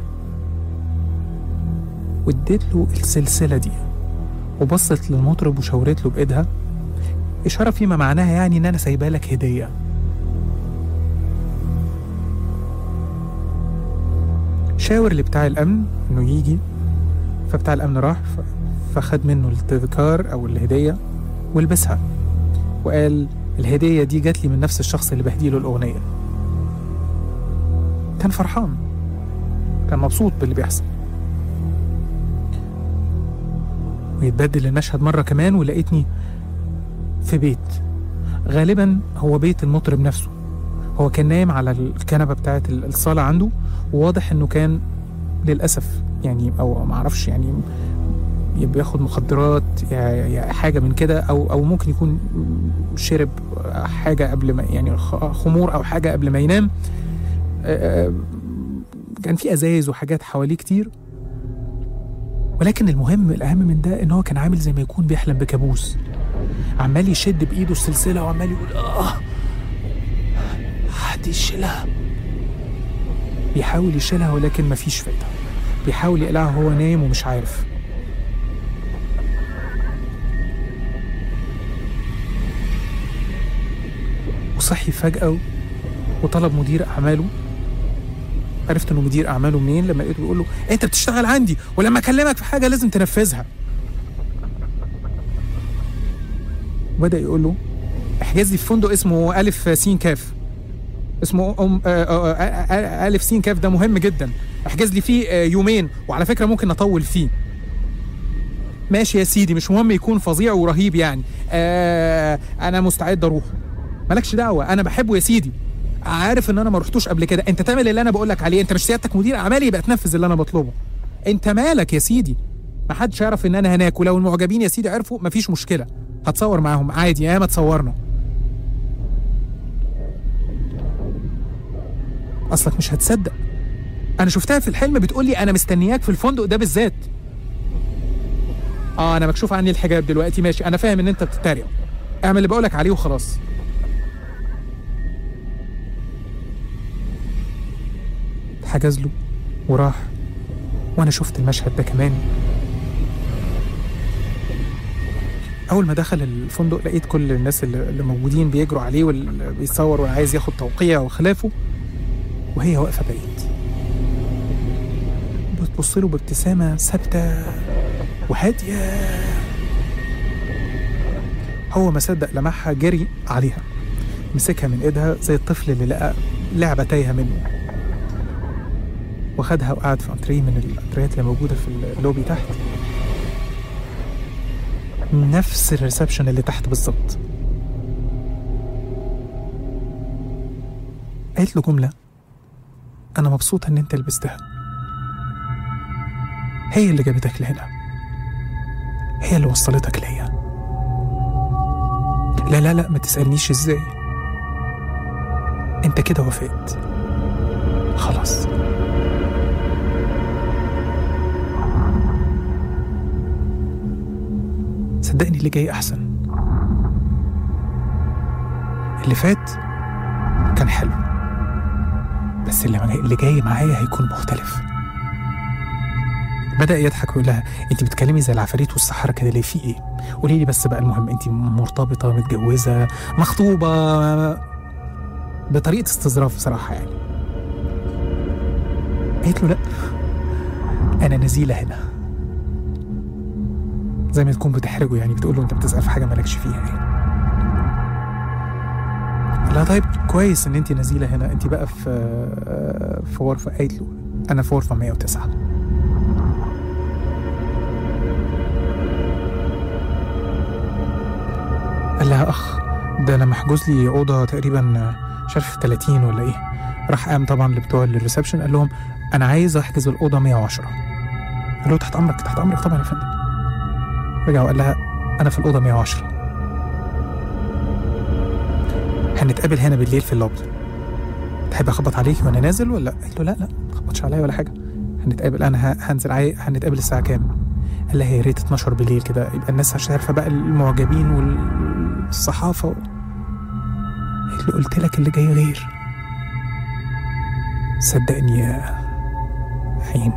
واديت له السلسلة دي، وبصت للمطرب وشاورت له بإيدها إشارة فيما معناها يعني إن أنا سايبة لك هدية. شاور لبتاع الأمن إنه يجي، فبتاع الأمن راح فخد منه التذكار أو الهدية ولبسها، وقال الهدية دي جات لي من نفس الشخص اللي بهديله الأغنية. كان فرحان، كان مبسوط باللي بيحصل. ويتبدل المشهد مرة كمان، ولقيتني في بيت، غالبا هو بيت المطرب نفسه. هو كان نايم على الكنبة بتاعة الصالة عنده، وواضح انه كان للأسف يعني او معرفش يعني بياخد مخدرات يعني حاجة من كده، او او ممكن يكون شرب حاجة قبل ما يعني خمور او حاجة قبل ما ينام. كان في ازايز وحاجات حواليه كتير، ولكن المهم الأهم من ده إن هو كان عامل زي ما يكون بيحلم بكابوس، عمال يشد بإيده السلسلة وعمال يقول آه حد يشيلها، بيحاول يشيلها ولكن مفيش فايدة، بيحاول يقلعها وهو نايم ومش عارف. وصحي فجأة وطلب مدير أعماله. عرفت انه مدير اعماله منين لما لقيته بيقول له انت بتشتغل عندي، ولما اكلمك في حاجه لازم تنفذها. وبدا يقول له احجز لي في فندق اسمه الف سين كاف، اسمه أم الف سين كاف، ده مهم جدا، احجز لي فيه يومين، وعلى فكره ممكن اطول فيه. ماشي يا سيدي، مش مهم يكون فظيع ورهيب يعني، آه انا مستعد اروح. مالكش دعوه، انا بحبه يا سيدي، عارف ان انا ما رحتوش قبل كده، انت تعمل اللي انا بقول لك عليه، انت مش سيادتك مدير اعمالي يبقى تنفذ اللي انا بطلبه. انت مالك يا سيدي، ما حدش يعرف ان انا هناك، ولو المعجبين يا سيدي عرفوا مفيش مشكله، هتصور معاهم عادي، يا ما تصورنا. اصلك مش هتصدق، انا شفتها في الحلم بتقول لي انا مستنياك في الفندق ده بالذات. اه انا مكشوف عني الحجاب دلوقتي، ماشي انا فاهم ان انت بتتريق، اعمل اللي بقولك عليه وخلاص. حجز له وراح، وانا شفت المشهد ده كمان. اول ما دخل الفندق لقيت كل الناس اللي موجودين بيجروا عليه واللي بيصور وعايز ياخد توقيع وخلافه، وهي واقفه بعيد بتبص له بابتسامه ثابته وهاديه. هو ما صدق لمحها، جري عليها مسكها من ايدها زي الطفل اللي لقى لعبه تايهه منه، وخدها وقعد في انتريه من الانتريات اللي موجوده في اللوبي تحت، نفس الريسبشن اللي تحت بالظبط. قالت له جمله انا مبسوطه ان انت لبستها، هي اللي جابتك لهنا، هي اللي وصلتك ليا. لا لا لا ما تسألنيش ازاي، انت كده وافقت خلاص. صدقني اللي جاي احسن، اللي فات كان حلو، بس اللي اللي جاي معايا هيكون مختلف. بدأ يضحك ويقول لها انت بتكلمي زي العفاريت والسحرة كده ليه، في ايه؟ قولي لي بس بقى المهم، انت مرتبطة متجوزة مخطوبة؟ بطريقة استظراف بصراحة يعني. قالت له لا انا نزيلة هنا، زي ما تكون بتحرجه يعني، بتقول له انت بتسأل في حاجة مالكش فيها يعني. لا طيب كويس ان انت نزيلة هنا، انت بقى في في غرفة. قالت له انا في غرفة مية وتسعة. ده انا محجوز لي اوضه تقريبا مش عارف ثلاثين ولا ايه. راح قام طبعا لبتوع الريسبشن قال لهم انا عايز احجز الاوضه مية وعشرة. قال له تحت امرك تحت امرك طبعا يا فندم. رجع وقال لها انا في الاوضه مية وعشرة، هنتقابل هنا بالليل في اللوبي، تحب اخبط عليك وانا نازل ولا؟ قلت له لا لا ما تخبطش عليا ولا حاجه، هنتقابل انا هنزل عاي... هنتقابل الساعه كام؟ قال لها يا ريت اتناشر بالليل كده يبقى الناس مش عارفه بقى المعجبين والصحافه. قلت له قلت لك اللي جاي غير، صدقني يا حين.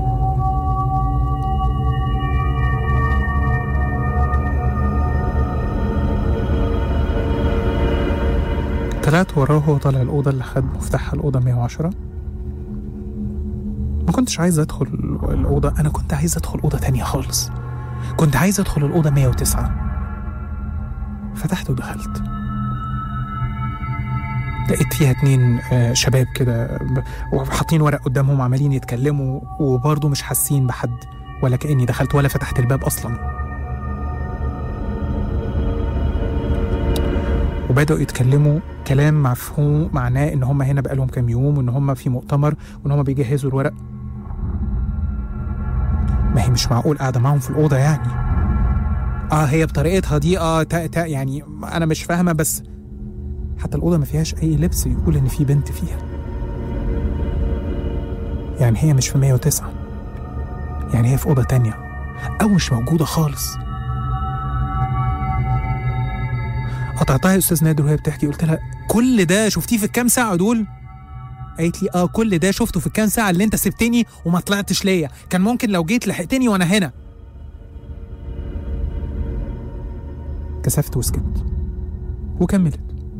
طلعت وراه وهو طالع الأوضة اللي خد مفتاحها الأوضة مية وعشرة. ما كنتش عايز أدخل الأوضة، أنا كنت عايز أدخل أوضة تانية خالص، كنت عايز أدخل الأوضة مية وتسعة. فتحت ودخلت، لقيت فيها اتنين شباب كده وحاطين ورق قدامهم عمالين يتكلموا وبرضه مش حاسين بحد ولا كأني دخلت ولا فتحت الباب أصلا. وبدأوا يتكلموا كلام مفهوم معناه إن هم هنا بقالهم كام يوم وإن هم في مؤتمر وإن هم بيجهزوا الورق. ما هي مش معقول قاعدة معهم في الأوضة يعني. آه هي بطريقتها دي آه تا تا يعني أنا مش فاهمة، بس حتى الأوضة ما فيهاش أي لبس يقول إن في بنت فيها. يعني هي مش في مية وتسعة، يعني هي في أوضة تانية أو مش موجودة خالص. قطعتها يا أستاذ نادر وهي بتحكي، قلت لها كل ده شفتيه في الكام ساعة دول؟ قالت لي آه كل ده شفته في الكام ساعة اللي أنت سبتني وما طلعتش ليا، كان ممكن لو جيت لحقتني وأنا هنا. كسفت وسكت وكملت.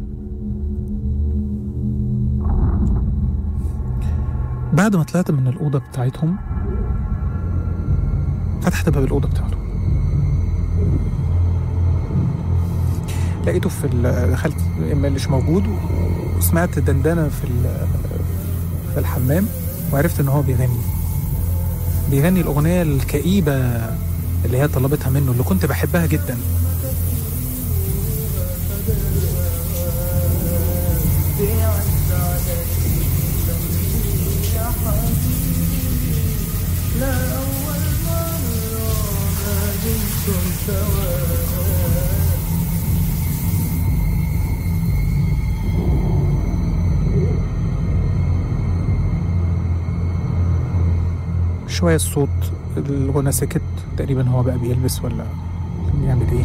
بعد ما طلعت من الأوضة بتاعتهم فتحت باب الأوضة بتاعته، لقيته في دخلت مش موجود وسمعت دندنة في في الحمام وعرفت ان هو بيغني بيغني الأغنية الكئيبة اللي هي طلبتها منه اللي كنت بحبها جدا. شوية الصوت الغنى سكت تقريبا، هو بقى بيلبس ولا بيعمل ايه.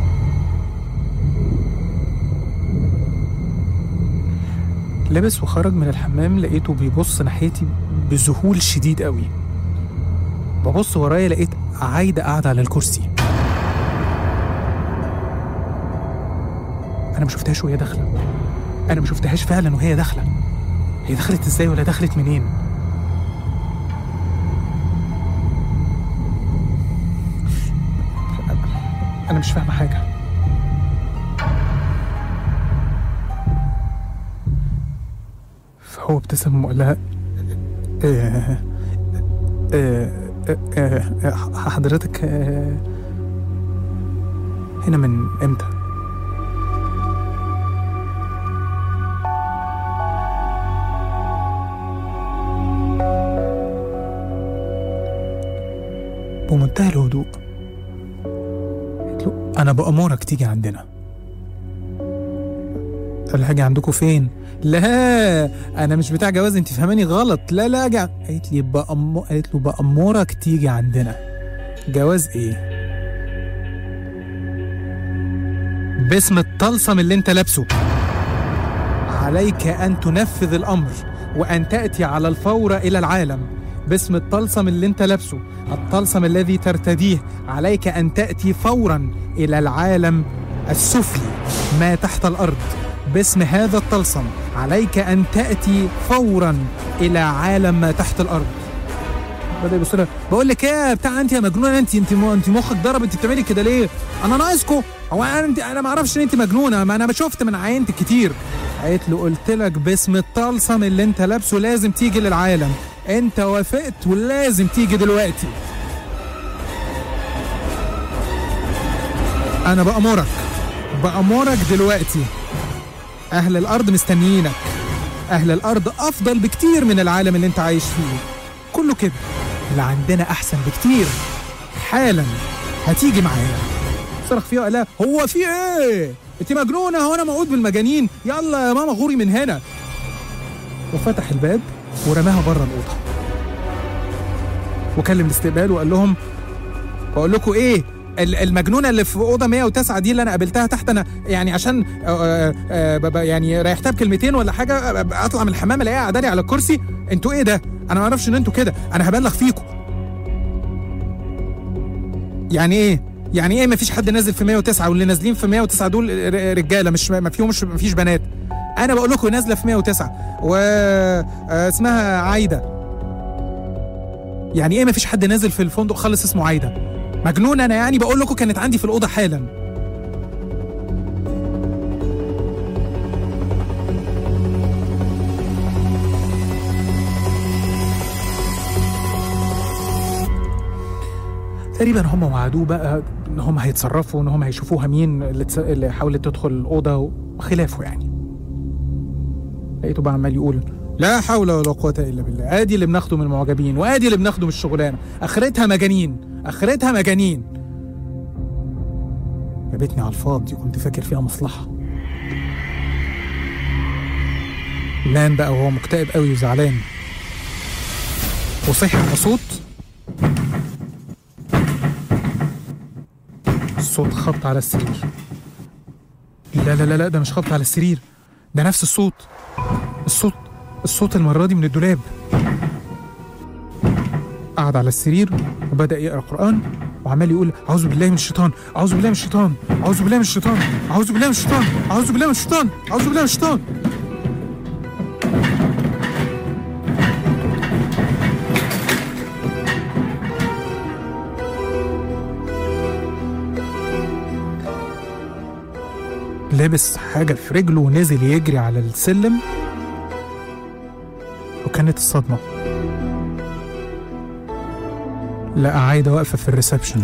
لبس وخرج من الحمام، لقيته بيبص ناحيتي بذهول شديد قوي. ببص ورايا لقيت عايدة قاعدة على الكرسي. انا ما شفتهاش وهي داخلة، انا ما شفتهاش فعلا وهي داخلة. هي دخلت ازاي ولا دخلت منين؟ أنا مش فاهمة حاجة. فهو ابتسم وقال لها آه آه آه آه حضرتك آه هنا من إمتى؟ بمنتهى الهدوء أنا بأمرك تيجي عندنا. قال حاجة عندكم فين؟ لا أنا مش بتاع جواز، أنت فهماني غلط. لا لا جا... قالت لي بأم... قالت له بأمرك تيجي عندنا. جواز إيه؟ باسم الطلسم اللي أنت لابسه عليك أن تنفذ الأمر وأن تأتي على الفور إلى العالم. باسم الطلسم اللي أنت لابسه، الطلسم الذي ترتديه، عليك أن تأتي فوراً إلى العالم السفلي ما تحت الأرض. باسم هذا الطلسم عليك أن تأتي فوراً إلى عالم ما تحت الأرض. بدأ يبص لها، بقول لك ايه يا بتاع انت يا مجنونه، انت انت انت مخك ضرب، انت بتعملي كده ليه؟ انا ناقصكم؟ هو انا انا ما اعرفش ان انت مجنونه، ما انا شفت من عينتك كتير. قالت له قلت لك باسم الطلسم اللي انت لابسه لازم تيجي للعالم، انت وافقت ولازم تيجي دلوقتي. انا بأمرك بأمرك دلوقتي أهل الأرض مستنيينك. أهل الأرض أفضل بكتير من العالم اللي أنت عايش فيه، كله كده. اللي عندنا أحسن بكتير. حالا هتيجي معايا. صرخ فيها وقال لها هو في إيه؟ أنت مجنونة؟ هو أنا موعود بالمجانين؟ يلا يا ماما غوري من هنا. وفتح الباب ورماها بره الأوضة، وكلم الاستقبال وقال لهم بقول لكم إيه، المجنونه اللي في اوضه مية وتسعة دي اللي انا قابلتها تحت، انا يعني عشان آآ آآ يعني ريحتها بكلمتين ولا حاجه اطلع من الحمام الاقيها قاعده لي على الكرسي. انتوا ايه ده؟ انا ما اعرفش ان انتوا كده، انا هبلغ فيكم. يعني ايه؟ يعني ايه ما فيش حد نازل في مية وتسعة واللي نازلين في مية وتسعة دول رجاله مش ما فيهمش ما فيش بنات؟ انا بقول لكم نازله في مية وتسعة واسمها عايده. يعني ايه ما فيش حد نازل في الفندق خالص اسمه عايده؟ مجنون انا يعني؟ بقول لكم كانت عندي في الاوضه حالا. تقريبا هم وعدوه بقى ان هم هيتصرفوا، ان هم هيشوفوها مين اللي, تس... اللي حاولت تدخل الاوضه وخلافه يعني. لقيته بقى عمال يقول لا حول ولا قوه الا بالله، ادي اللي بناخده من المعجبين وادي اللي بناخده من الشغلانه، اخرتها مجانين اخرتها مجانين. جابتني على الفاضي، كنت فاكر فيها مصلحه. نام بقى وهو مكتئب قوي وزعلان، وصحي على صوت صوت خبط على السرير. لا لا لا لا، ده مش خبط على السرير، ده نفس الصوت. الصوت الصوت المرة دي من الدولاب. قعد على السرير وبدأ يقرأ قرآن وعمال يقول أعوذ بالله من الشيطان، أعوذ بالله من الشيطان، أعوذ بالله من الشيطان، أعوذ بالله من الشيطان، أعوذ بالله من الشيطان، أعوذ بالله من الشيطان. لابس حاجة في رجله ونزل يجري على السلم، وكانت الصدمة لقى عايدة واقفة في الريسبشن،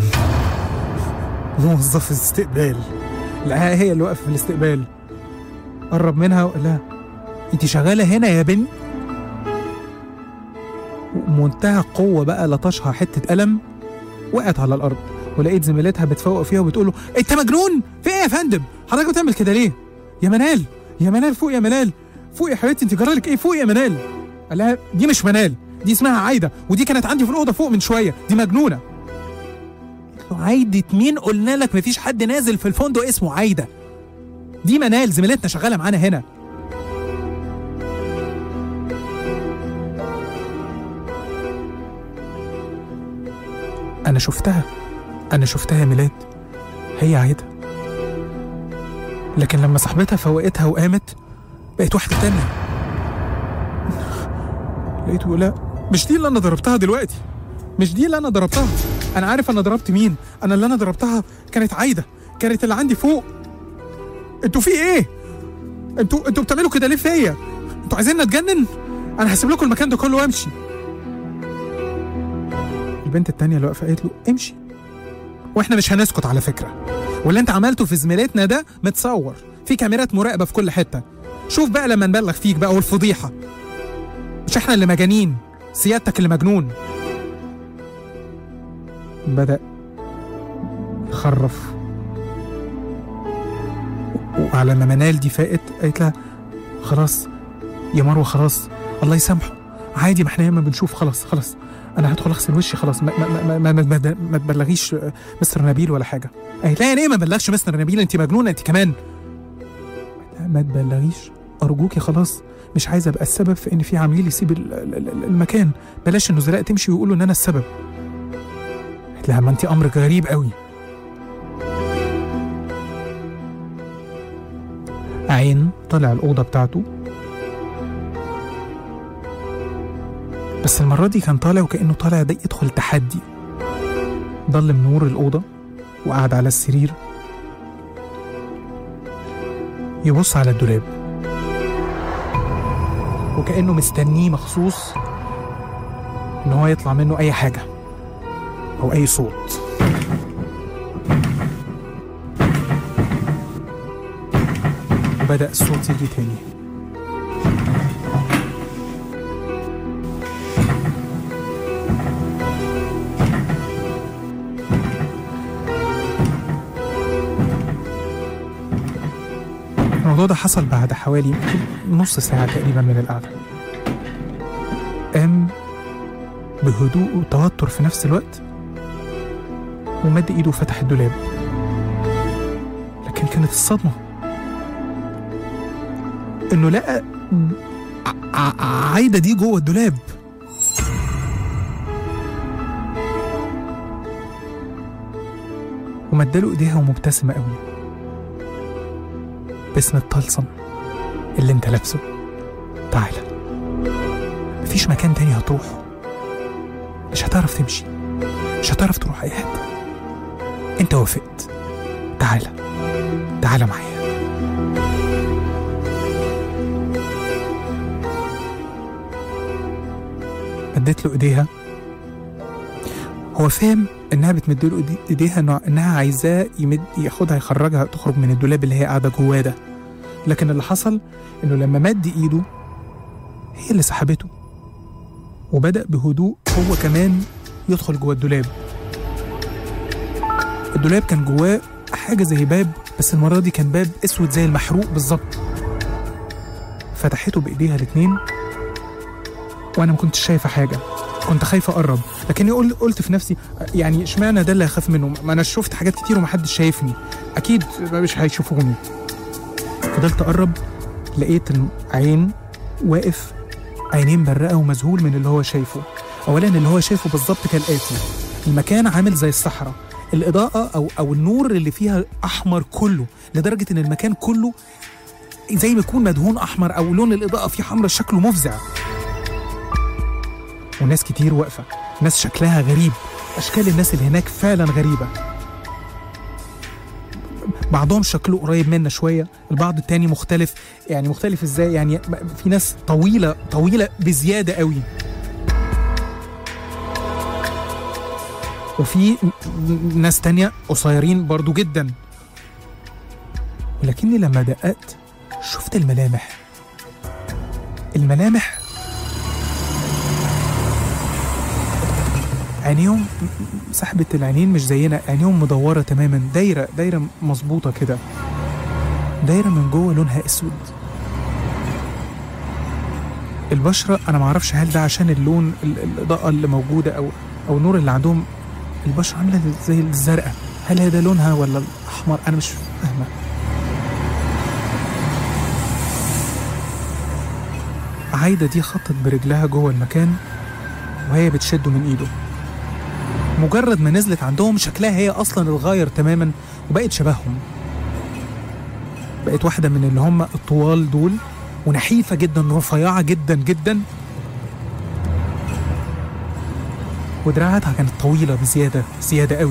موظف استقبال. لقاها هي اللي واقفة في الاستقبال. قرب منها وقال لها انت شغالة هنا يا بنت؟ ومنتهى قوة بقى لطشها حتة قلم، وقعت على الأرض. ولقيت زميلتها بتفوق فيها وبتقوله انت مجنون؟ في ايه يا فندم؟ حضرتك بتعمل كده ليه؟ يا منال يا منال فوق يا منال فوق يا حبيبتي، انت جرالك ايه؟ فوق يا منال. قال لها دي مش منال، دي اسمها عايده، ودي كانت عندي في الاوضه فوق من شويه، دي مجنونه. قلت له عايده مين؟ قلنا لك مفيش حد نازل في الفندق اسمه عايده، دي منال زميلتنا شغاله معانا هنا. انا شفتها انا شفتها يا ميلاد، هي عايده. لكن لما صاحبتها فوقتها وقامت بقت واحده تانية. لقيته لا مش دي اللي انا ضربتها دلوقتي، مش دي اللي انا ضربتها. انا عارف انا ضربت مين، انا اللي انا ضربتها كانت عايده، كانت اللي عندي فوق. انتوا في ايه؟ انتوا انتوا بتعملوا كده ليه فيا؟ انتوا عايزين نتجنن؟ انا هسيب لكم المكان ده كله وامشي. البنت التانية اللي واقفه قالت له امشي، واحنا مش هنسكت على فكره، واللي انت عملته في زميلتنا ده متصور في كاميرات مراقبه في كل حته. شوف بقى لما نبلغ فيك بقى والفضيحه، مش احنا اللي مجانين، سيادتك اللي مجنون. بدأ يخرف، وعلى ما منال دي فاقت قالت لها خلاص يا مروه، خلاص الله يسامحه، عادي، ما احنا ياما بنشوف، خلاص خلاص انا هدخل اغسل وشي، خلاص ما ما ما, ما, ما, ما تبلغيش مستر نبيل ولا حاجه. قالت لا يعني ايه ما بلغش مستر نبيل؟ انت مجنونه انت كمان. ما تبلغيش ارجوكي، خلاص مش عايزه ابقى السبب في ان في عميل يسيب المكان، بلاش النزلاء تمشي ويقولوا ان انا السبب. قالت لها ما انت امرك غريب قوي. عين طلع الاوضه بتاعته، بس المره دي كان طالع وكانه طالع ده يدخل تحدي. ضلم نور الاوضه وقعد على السرير يبص على الدولاب، وكأنه مستنيه مخصوص ان هو يطلع منه اي حاجة او اي صوت. وبدأ الصوت يجي تاني. الموضوع ده حصل بعد حوالي نص ساعة تقريبا من القعدة. قام بهدوء وتوتر في نفس الوقت ومد ايده وفتح الدولاب، لكن كانت الصدمة انه لقى ع- عايدة دي جوه الدولاب. ومدله ايديها ومبتسمة قوي. باسم الطلسم اللي انت لابسه، تعالى، مفيش مكان تاني هتروحه، مش هتعرف تمشي، مش هتعرف تروح اي حته، انت وافقت، تعالى تعالى معايا. مدت له ايديها. هو فاهم انها بتمد له ايديها انها عايزاه يمد ياخدها يخرجها تخرج من الدولاب اللي هي قاعده جواه ده، لكن اللي حصل انه لما مد ايده هي اللي سحبته، وبدأ بهدوء هو كمان يدخل جوه الدولاب. الدولاب كان جواه حاجة زي باب، بس المرة دي كان باب اسود زي المحروق بالظبط. فتحته بايديها الاتنين وانا ما كنتش شايفة حاجة، كنت خايفة اقرب، لكني قلت في نفسي يعني اشمعنى ده اللي هخاف منه؟ ما انا شفت حاجات كتير ومحدش شايفني، اكيد مش هيشوفوني. فضلت اقرب، لقيت عين واقف، عينين برقة ومذهول من اللي هو شايفه. اولا اللي هو شايفه بالظبط كالآتي: المكان عامل زي الصحراء، الإضاءة أو أو النور اللي فيها أحمر كله، لدرجة إن المكان كله زي ما يكون مدهون أحمر، أو لون الإضاءة فيه حمرا، شكله مفزع. وناس كتير واقفة، ناس شكلها غريب، أشكال الناس اللي هناك فعلا غريبة، بعضهم شكله قريب منا شوية، البعض التاني مختلف. يعني مختلف إزاي؟ يعني في ناس طويلة طويلة بزيادة قوي، وفي ناس تانية قصيرين برضو جدا. ولكني لما دققت شفت الملامح الملامح عينيهم سحبة العينين مش زينا، عينيهم مدورة تماما، دايرة دايرة مظبوطة كده، دايرة من جوه لونها اسود. البشرة انا معرفش هل ده عشان اللون الإضاءة اللي موجودة او او النور اللي عندهم، البشرة عاملة زي الزرقاء، هل هذا لونها ولا الأحمر؟ أنا مش فاهمة. عايدة دي خطت برجلها جوه المكان وهي بتشده من إيده. مجرد ما نزلت عندهم شكلها هي أصلا اتغير تماما وبقت شبههم، بقت واحدة من اللي هم الطوال دول، ونحيفة جدا، رفيعة جدا جدا، ودراعاتها كانت طويلة بزيادة زيادة قوي،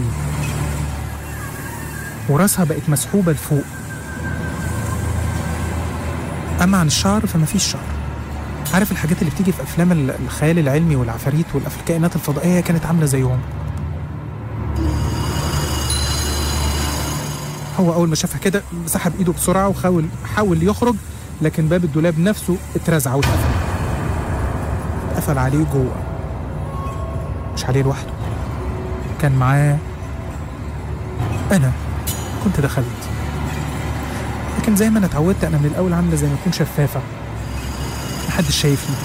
وراسها بقت مسحوبة لفوق. أما عن الشعر فما فيش شعر. عارف الحاجات اللي بتيجي في أفلام الخيال العلمي والعفاريت والكائنات الفضائية؟ كانت عاملة زيهم. هو أول ما شافها كده سحب إيده بسرعة وحاول حاول يخرج، لكن باب الدولاب نفسه اترزع واتقفل، اتقفل عليه جوه. مش عليه لوحده، كان معاه أنا. كنت دخلت، لكن زي ما أنا اتعودت أنا من الأول عاملة زي ما أكون شفافة، محدش شايفني.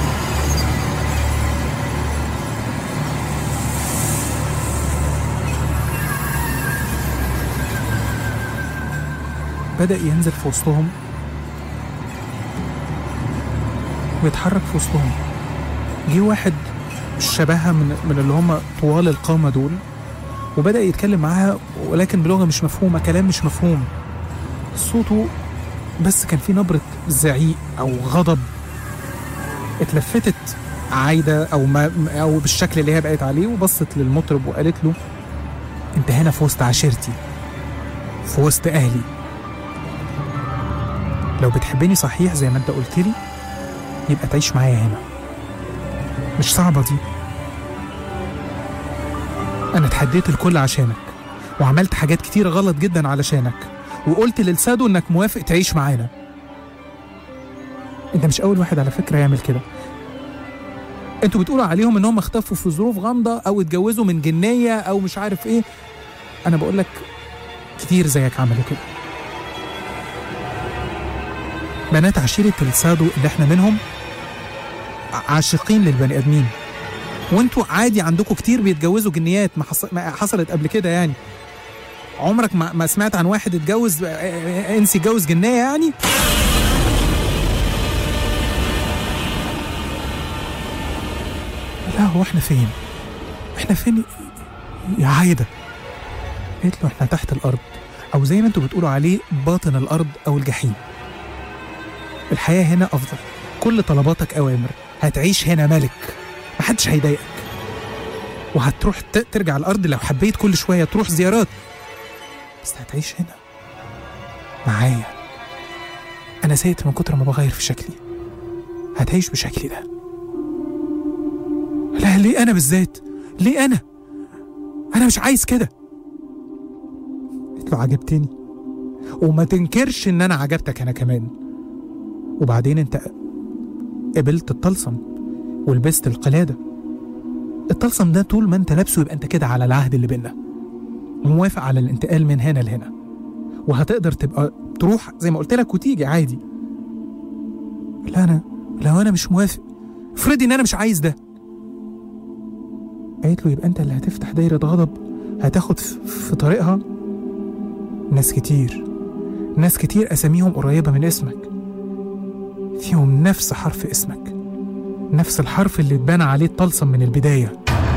بدأ ينزل في وسطهم ويتحرك في وسطهم. جه واحد شبهها من من اللي هم طوال القامة دول، وبدأ يتكلم معاها ولكن بلغة مش مفهومة، كلام مش مفهوم. صوته بس كان فيه نبرة زعيق أو غضب. اتلفتت عايدة أو ما أو بالشكل اللي هي بقت عليه، وبصت للمطرب وقالت له: أنت هنا في وسط عشيرتي، في وسط أهلي، لو بتحبني صحيح زي ما أنت قلت لي يبقى تعيش معايا هنا. مش صعبة دي، أنا اتحديت الكل عشانك، وعملت حاجات كتير غلط جدا علشانك، وقلت للسادو إنك موافق تعيش معانا، انت مش اول واحد على فكره يعمل كده. انتوا بتقولوا عليهم انهم اختفوا في ظروف غامضه او اتجوزوا من جنيه او مش عارف ايه. انا بقول لك كتير زيك عملوا كده. بنات عشيره السادو اللي احنا منهم عاشقين للبني ادمين، وانتوا عادي عندكم كتير بيتجوزوا جنيات. ما, حص... ما حصلت قبل كده يعني؟ عمرك ما, ما سمعت عن واحد اتجوز انسي اتجوز جنيه يعني؟ لا هو احنا فين؟ احنا فين يا عايدة؟ قلت له احنا تحت الارض، او زي ما انتوا بتقولوا عليه باطن الارض او الجحيم. الحياة هنا افضل، كل طلباتك اوامر، هتعيش هنا ملك، محدش هيضايقك، وهتروح ترجع الارض لو حبيت كل شوية تروح زيارات، بس هتعيش هنا معايا. انا زهقت من كتر ما بغير في شكلي، هتعيش بشكلي ده. لا ليه انا بالذات؟ ليه انا؟ انا مش عايز كده. قلت له عجبتني، وما تنكرش ان انا عجبتك انا كمان. وبعدين انت قبلت الطلسم ولبست القلادة. الطلسم ده طول ما انت لابسه يبقى انت كده على العهد اللي بينا، وموافق على الانتقال من هنا لهنا، وهتقدر تبقى تروح زي ما قلت لك وتيجي عادي. لا انا لو انا مش موافق، افرضي ان انا مش عايز ده. قالت له يبقى انت اللي هتفتح دايرة غضب هتاخد في طريقها ناس كتير، ناس كتير اساميهم قريبة من اسمك، فيهم نفس حرف اسمك، نفس الحرف اللي اتبنى عليه الطلسم من البداية.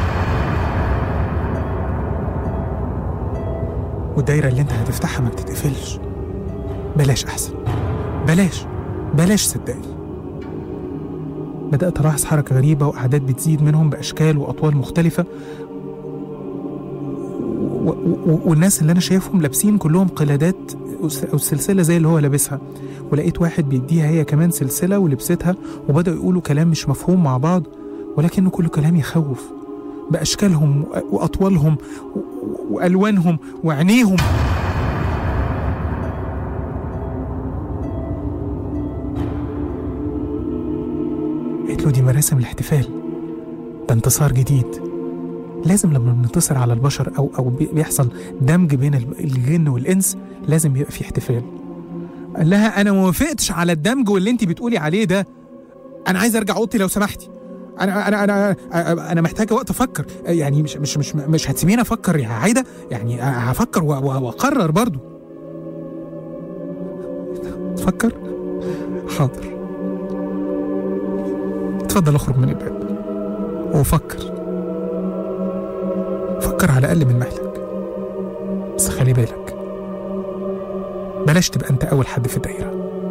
والدايرة اللي انت هتفتحها ما بتتقفلش. بلاش احسن، بلاش بلاش صدقني. بدأت ألاحظ حركة غريبة وأعداد بتزيد منهم بأشكال وأطوال مختلفة، و- و- والناس اللي أنا شايفهم لابسين كلهم قلادات أو سلسلة زي اللي هو لابسها، ولقيت واحد بيديها هي كمان سلسلة ولبستها، وبدأوا يقولوا كلام مش مفهوم مع بعض، ولكنه كله كلام يخوف بأشكالهم وأطوالهم وألوانهم وعينيهم. قلت له دي مراسم الاحتفال، ده انتصار جديد، لازم لما بننتصر على البشر أو أو بيحصل دمج بين الجن والإنس لازم يبقى في احتفال. قال لها أنا ما وافقتش على الدمج واللي أنت بتقولي عليه ده، أنا عايز أرجع أوضتي لو سمحتي. أنا أنا أنا أنا محتاجة وقت أفكر، يعني مش مش مش مش هتسيبيني أفكر يا عايدة؟ يعني هفكر وأقرر برضو. تفكر؟ حاضر، اتفضل اخرج من الباب وفكر، فكر على الأقل من مهلك، بس خلي بالك بلاش تبقى انت أول حد في الدايرة.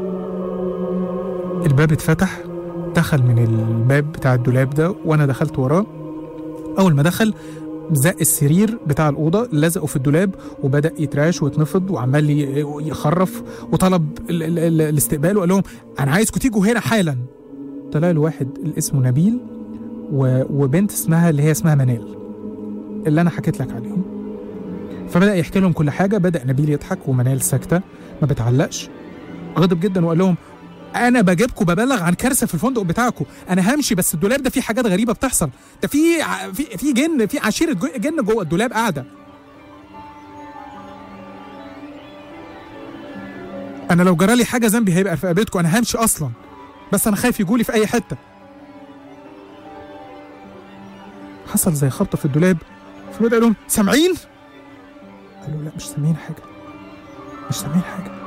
الباب اتفتح، دخل من الباب بتاع الدولاب ده وأنا دخلت وراه. أول ما دخل زق السرير بتاع الأوضة لزقه في الدولاب وبدأ يتراش ويتنفض وعمال يخرف، وطلب ال ال ال الاستقبال وقال لهم أنا عايزكم تيجوا هنا حالا. طلع له واحد اسمه نبيل وبنت اسمها اللي هي اسمها منال اللي أنا حكيت لك عليهم. فبدأ يحكي لهم كل حاجة. بدأ نبيل يضحك ومنال ساكتة ما بتعلقش. غضب جدا وقال لهم أنا بجيبكم ببلغ عن كارثة في الفندق بتاعكم، أنا همشي بس الدولاب ده فيه حاجات غريبة بتحصل، ده في في في جن، في عشيرة جن جوه الدولاب قاعدة. أنا لو جرالي حاجة ذنبي هيبقى في رقبتكم، أنا همشي أصلا، بس أنا خايف يجولي في أي حتة. حصل زي خبطة في الدولاب، فبدأ لهم سامعين؟ قالوا لا مش سامعين حاجة، مش سامعين حاجة.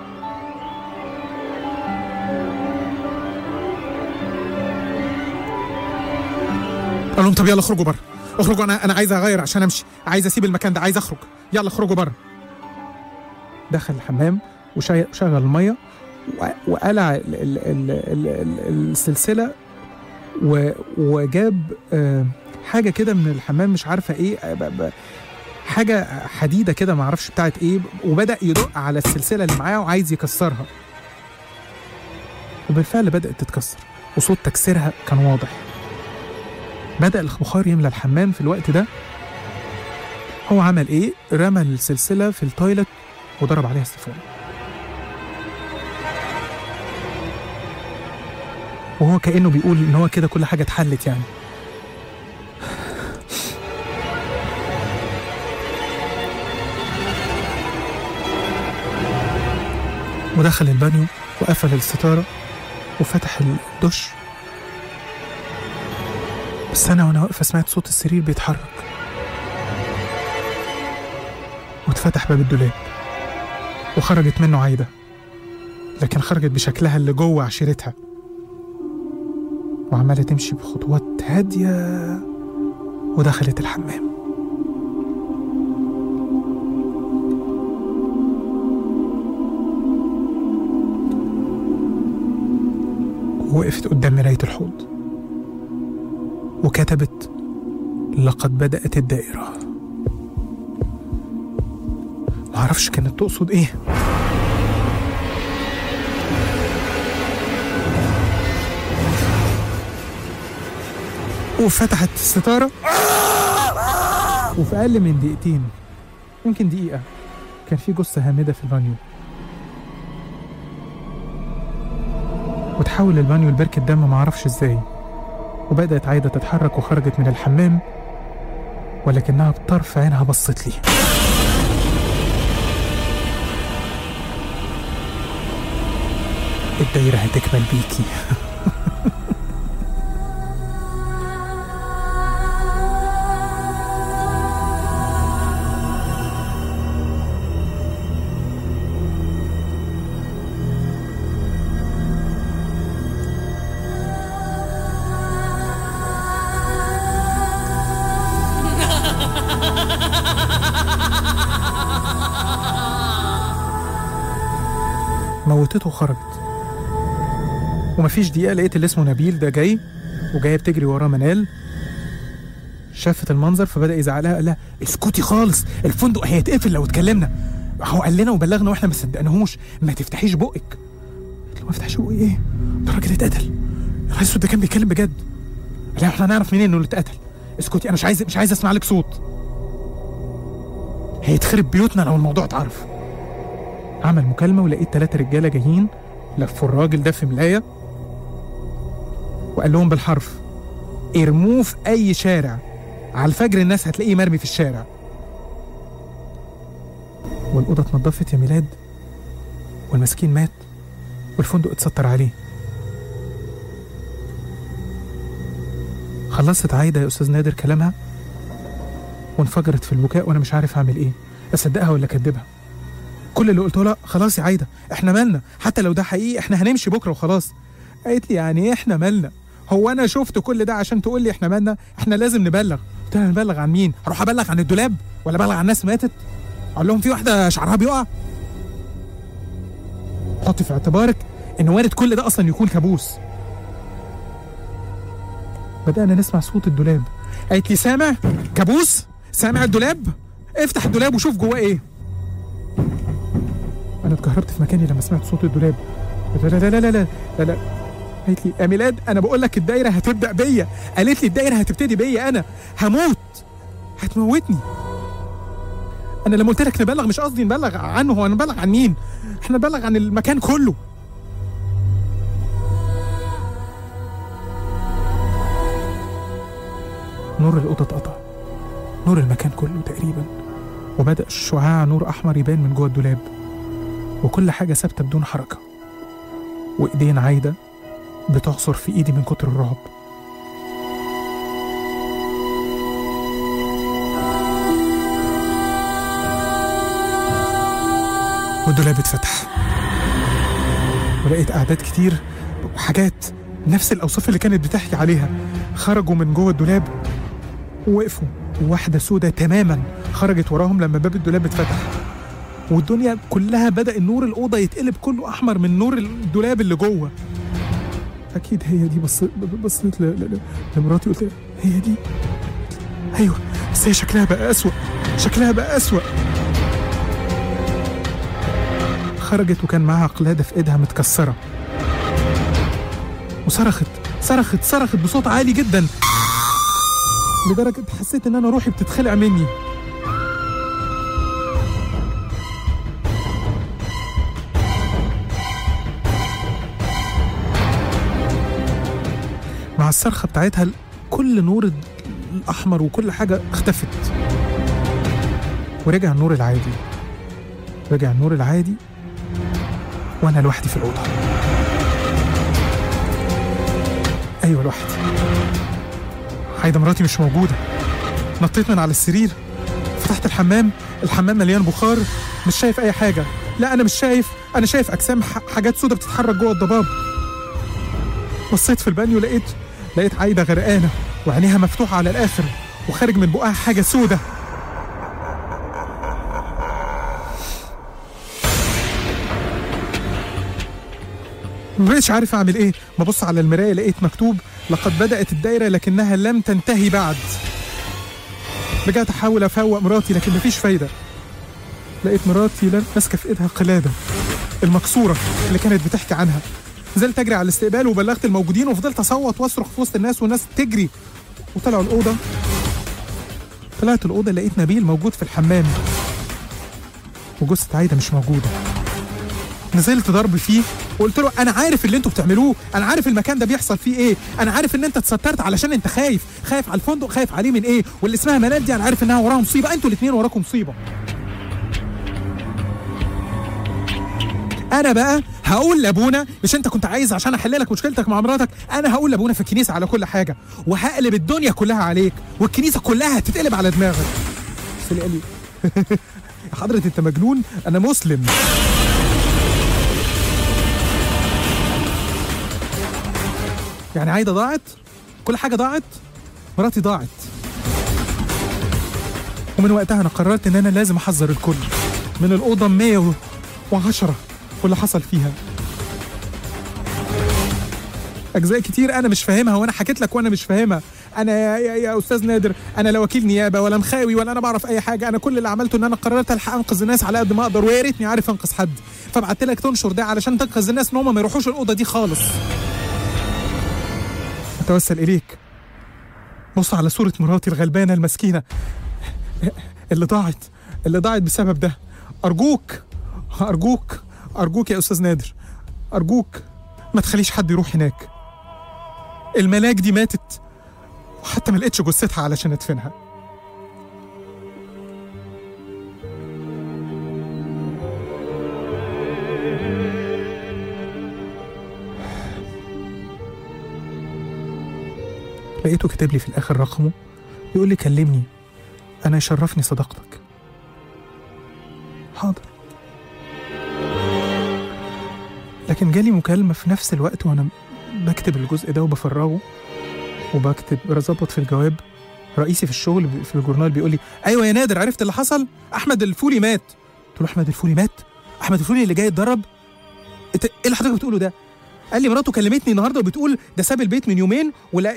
قال لهم طب يلا اخرجوا بره، اخرجوا، انا انا عايز اغير عشان امشي، عايز اسيب المكان ده، عايز اخرج، يلا اخرجوا بره. دخل الحمام وشغل الميه وقلع ال ال ال ال السلسله وجاب حاجه كده من الحمام مش عارفه ايه، حاجه حديده كده ما اعرفش بتاعت ايه، وبدا يدق على السلسله اللي معاه وعايز يكسرها. وبالفعل بدات تتكسر وصوت تكسيرها كان واضح. بدأ البخار يملى الحمام في الوقت ده. هو عمل ايه؟ رمى السلسلة في التويلت وضرب عليها السيفون. وهو كأنه بيقول إن هو كده كل حاجة اتحلت يعني. ودخل البانيو وقفل الستارة وفتح الدش. بس أنا وأنا واقفة سمعت صوت السرير بيتحرك، واتفتح باب الدولاب وخرجت منه عايدة، لكن خرجت بشكلها اللي جوه عشيرتها، وعمالة تمشي بخطوات هادية ودخلت الحمام. ووقفت قدام مراية الحوض وكتبت: لقد بدأت الدائرة. معرفش كانت تقصد ايه، وفتحت الستارة، وفي أقل من دقيقتين يمكن دقيقة كان في جثة هامدة في البانيو، وتحول البانيو لبركة دم معرفش ازاي. وبدأت عايدة تتحرك وخرجت من الحمام، ولكنها بطرف عينها بصت لي. الدايرة هتكمل بيكي. موتته وخرجت، ومفيش دقيقة لقيت اللي اسمه نبيل ده جاي وجاية بتجري وراه منال. شافت المنظر فبدأ يزعلها، قال لها: اسكتي خالص، الفندق هيتقفل لو اتكلمنا. هو قال لنا وبلغنا واحنا ما صدقناهوش، ما تفتحيش بقك. قلت له: ما افتحش بقي ايه؟ ده الراجل اتقتل. الرئيس ده كان بيتكلم بجد. قال لها: احنا هنعرف منين انه اللي اتقتل؟ اسكتي، انا مش عايز مش عايز اسمع لك صوت، هيتخرب بيوتنا لو الموضوع اتعرف. عمل مكالمة ولقيت ثلاثة رجالة جايين لفوا الراجل ده في ملاية، وقال لهم بالحرف: ارموه في أي شارع، على الفجر الناس هتلاقيه مرمي في الشارع. والأوضة اتنضفت يا ميلاد، والمسكين مات، والفندق اتستر عليه. خلصت عايدة يا أستاذ نادر كلامها وانفجرت في البكاء، وأنا مش عارف أعمل إيه، أصدقها ولا أكدبها. كل اللي قلته لها: خلاص يا عايدة، احنا مالنا، حتى لو ده حقيقي احنا هنمشي بكرة وخلاص. قالت لي: يعني ايه احنا مالنا؟ هو انا شفت كل ده عشان تقول لي احنا مالنا؟ احنا لازم نبلغ. قلت لها: نبلغ عن مين؟ هروح ابلغ عن الدولاب ولا ابلغ عن ناس ماتت؟ اقول لهم في واحدة شعرها بيقع؟ حطي في اعتبارك ان وارد كل ده اصلا يكون كابوس. بدأنا نسمع صوت الدولاب. قالت لي: سامع كابوس؟ سامع الدولاب؟ افتح الدولاب وشوف جواه ايه. انا اتكهربت في مكاني لما سمعت صوت الدولاب. لا لا لا لا لا لا لا. قالت لي: يا ميلاد انا بقول لك الدايره هتبدا بيا. قالت لي: الدايره هتبتدي بيا، انا هموت، هتموتني. انا لما قلت لك نبلغ مش قصدي نبلغ عنه، هو نبلغ عن مين؟ احنا نبلغ عن المكان كله. نور الاوضه اتقطع، نور المكان كله تقريبا، وبدأ شعاع نور احمر يبان من جوه الدولاب، وكل حاجة ثابتة بدون حركة، وإيدين عايدة بتعصر في إيدي من كتر الرعب. والدولاب اتفتح ولقيت أعداد كتير وحاجات نفس الأوصاف اللي كانت بتحكي عليها خرجوا من جوه الدولاب ووقفوا، وواحدة سودة تماما خرجت وراهم لما باب الدولاب اتفتح، والدنيا كلها بدأ النور الأوضة يتقلب كله أحمر من نور الدولاب اللي جوه. أكيد هي دي. بصيت بصيت لمراتي قلت لها: هي دي؟ أيوه، بس هي شكلها بقى أسوأ، شكلها بقى أسوأ. خرجت وكان معاها قلادة في إيدها متكسرة، وصرخت صرخت صرخت بصوت عالي جدا لدرجة حسيت إن أنا روحي بتتخلع مني. مع الصرخة بتاعتها كل نور الأحمر وكل حاجة اختفت، ورجع النور العادي. رجع النور العادي وأنا لوحدي في الأوضة. أيوة لوحدي. عايدة مراتي مش موجودة. نطيت من على السرير، فتحت الحمام، الحمام مليان بخار، مش شايف أي حاجة. لا أنا مش شايف، أنا شايف أجسام حاجات سودة بتتحرك جوه الضباب. بصيت في البانيو، لقيت لقيت عايدة غرقانة وعينيها مفتوحة على الآخر وخارج من بقها حاجة سودة. مبقتش عارف أعمل إيه. ببص على المراية لقيت مكتوب: لقد بدأت الدايرة لكنها لم تنتهي بعد. رجعت أحاول أفوق مراتي لكن مفيش فايدة. لقيت مراتي ماسكة في إيدها قلادة المكسورة اللي كانت بتحكي عنها. نزلت أجري على الاستقبال وبلغت الموجودين وفضلت أصوت وأصرخ في وسط الناس والناس تجري. وطلعوا الأوضة. طلعت الأوضة لقيت نبيل موجود في الحمام وجثة عايدة مش موجودة. نزلت ضرب فيه وقلت له: أنا عارف اللي أنتوا بتعملوه، أنا عارف المكان ده بيحصل فيه إيه، أنا عارف إن أنت اتسترت علشان أنت خايف، خايف على الفندق، خايف عليه من إيه، واللي اسمها منال دي أنا عارف إنها وراها مصيبة، أنتوا الاتنين وراكم مصيبة. أنا بقى هقول لأبونا، مش أنت كنت عايز عشان أحل لك مشكلتك مع مراتك، أنا هقول لأبونا في الكنيسة على كل حاجة، وهقلب الدنيا كلها عليك، والكنيسة كلها هتتقلب على دماغك. بس اللي قال لي: يا حضرة أنت مجنون، أنا مسلم. يعني عايدة ضاعت، كل حاجة ضاعت، مراتي ضاعت. ومن وقتها أنا قررت إن أنا لازم أحذر الكل من الأوضة مية وعشرة واللي حصل فيها. أجزاء كتير أنا مش فاهمها، وأنا حكيت لك وأنا مش فاهمها. أنا يا, يا, يا أستاذ نادر، أنا لا وكيل نيابة ولا مخاوي ولا أنا بعرف أي حاجة. أنا كل اللي عملته إن أنا قررت ألحق أنقذ الناس على قد ما أقدر، ويا ريتني عارف أنقذ حد، فبعت لك تنشر ده علشان تنقذ الناس إن هم ما يروحوش الأوضة دي خالص. أتوسل إليك، بص على صورة مراتي الغلبانة المسكينة اللي ضاعت اللي ضاعت بسبب ده. أرجوك أرجوك أرجوك يا أستاذ نادر، أرجوك ما تخليش حد يروح هناك. الملاك دي ماتت وحتى ما لقيتش جثتها علشان أدفنها. لقيته كتب لي في الآخر رقمه، يقول لي: كلمني، أنا يشرفني صداقتك. حاضر. لكن جالي مكالمة في نفس الوقت وأنا بكتب الجزء ده وبفرغه وبكتب بظبط في الجواب. رئيسي في الشغل في الجورنال بيقول لي: أيوة يا نادر، عرفت اللي حصل؟ أحمد الفولي مات. قلت له: أحمد الفولي مات؟ أحمد الفولي اللي جاي يتدرب؟ إيه اللي حضرتك بتقوله ده؟ قال لي: مراته كلمتني النهارده وبتقول ده ساب البيت من يومين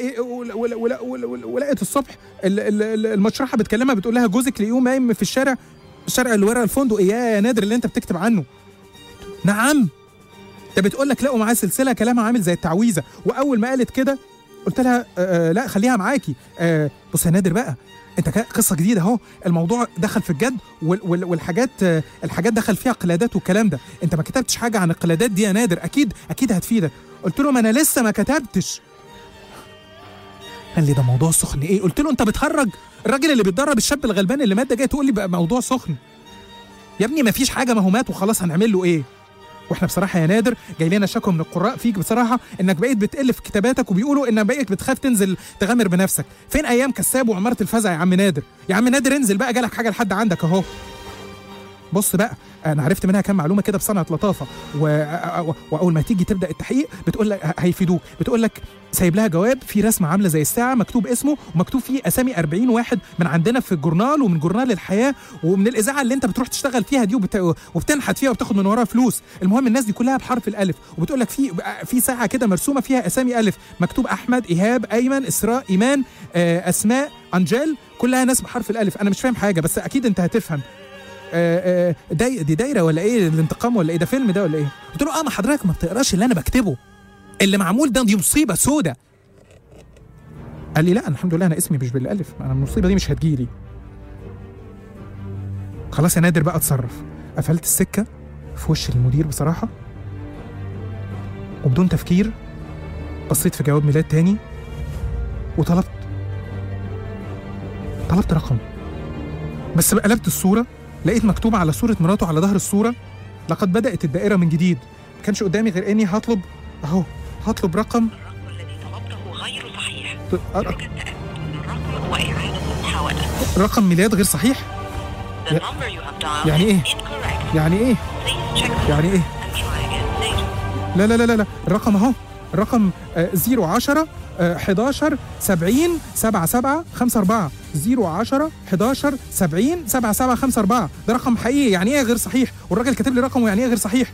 ولقيت الصبح المشرحه بتكلمها بتقول لها جوزك لقيوه نايم في الشارع الشارع اللي ورا الفندق. ايه يا نادر اللي انت بتكتب عنه؟ نعم. ده بتقول لك لقوا معاه سلسله كلامها عامل زي التعويذه. واول ما قالت كده قلت لها: آه لا خليها معاكي. آه بص يا نادر بقى، انت قصه جديده اهو، الموضوع دخل في الجد والحاجات الحاجات دخل فيها قلادات والكلام ده. انت ما كتبتش حاجه عن القلادات دي يا نادر، اكيد اكيد هتفيدك. قلت له: ما انا لسه ما كتبتش. قال لي: ده موضوع سخن. ايه؟ قلت له: انت بتهرج؟ الراجل اللي بيتدرب الشاب الغلبان اللي مات ده جاي تقول لي بقى موضوع سخن؟ يا ابني ما فيش حاجه، ما هو مات وخلاص، هنعمل له ايه؟ واحنا بصراحه يا نادر جاي لنا شكوى من القراء فيك بصراحه انك بقيت بتقل في كتاباتك، وبيقولوا انك بقيت بتخاف تنزل تغامر بنفسك. فين ايام كساب وعماره الفزع يا عم نادر؟ يا عم نادر انزل بقى، جالك حاجه لحد عندك اهو. بص بقى، انا عرفت منها كام معلومه كده بصنعه لطافه، و... واول ما تيجي تبدا التحقيق بتقول لك هيفيدوك. بتقول لك سايب لها جواب في رسمه عامله زي الساعه مكتوب اسمه ومكتوب فيه اسامي أربعين واحد من عندنا في الجورنال ومن جورنال الحياه ومن الاذاعه اللي انت بتروح تشتغل فيها دي وبت... وبتنحت فيها وبتاخد من وراها فلوس. المهم الناس دي كلها بحرف الالف، وبتقول لك في في ساعه كده مرسومه فيها اسامي الف مكتوب احمد، ايهاب، ايمن، اسراء، ايمان، اسماء، انجيل، كلها ناس بحرف الالف. انا مش فاهم حاجه بس اكيد انت هتفهم. آه آه دي, دي دايره ولا ايه؟ الانتقام ولا ايه؟ ده فيلم ده ولا ايه؟ قلت له: اه ما حضرتك ما بتقراش اللي انا بكتبه، اللي معمول ده دي مصيبه سودة. قال لي: لا الحمد لله انا اسمي مش بالالف، انا المصيبه دي مش هتجيلي. خلاص يا نادر بقى اتصرف. قفلت السكه في وش المدير بصراحه، وبدون تفكير بصيت في جواب ميلاد تاني وطلبت طلبت رقم، بس قلبت الصورة لقيت مكتوب على صورة مراته على ظهر الصورة: لقد بدأت الدائرة من جديد. ما كانش قدامي غير إني هطلب أهو هطلب رقم. الرقم الذي طلبته غير صحيح. ط- أ- يمكن التأكد من الرقم وإعادة المحاولة. رقم ميلاد غير صحيح. The number you have dialed يعني إيه؟ is incorrect. يعني إيه؟ Please check the يعني إيه؟ and try again later. لا لا لا لا لا الرقم أهو، الرقم زيرو عشرة حداشر سبعين سبعة سبعة خمسة أربعة زيرو عشرة حداشر سبعين سبعة سبعة خمسة أربعة. ده رقم حقيقي، يعني إيه غير صحيح؟ والراجل كاتب لي رقم ويعني إيه غير صحيح؟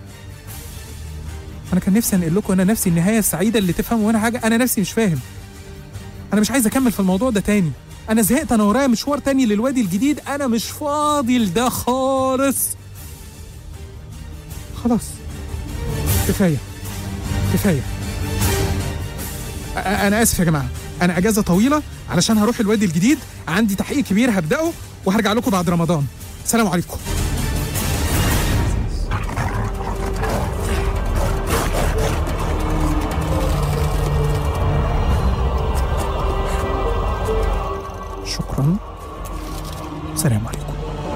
أنا كان نفسي أنقل لكم أنا نفسي النهاية السعيدة اللي تفهموا وانا حاجة. أنا نفسي مش فاهم، أنا مش عايز أكمل في الموضوع ده تاني. أنا زهقت، أنا ورايا مشوار تاني للوادي الجديد، أنا مش فاضي لده خالص. خلاص كفاية كفاية. أ- أنا آسف يا جماعة، أنا أجازة طويلة علشان هروح الوادي الجديد، عندي تحقيق كبير هبدأه وهرجع لكم بعد رمضان. سلام عليكم. شكرا، سلام عليكم.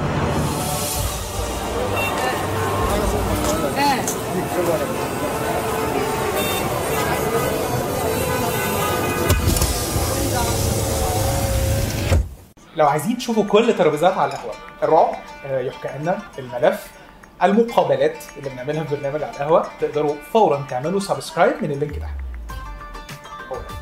لو عايزين تشوفوا كل ترابيزات على القهوة الرعب، آه، يحكى أن الملف، المقابلات اللي بنعملها في برنامج على القهوة، تقدروا فورا تعملوا سبسكرايب من اللينك ده.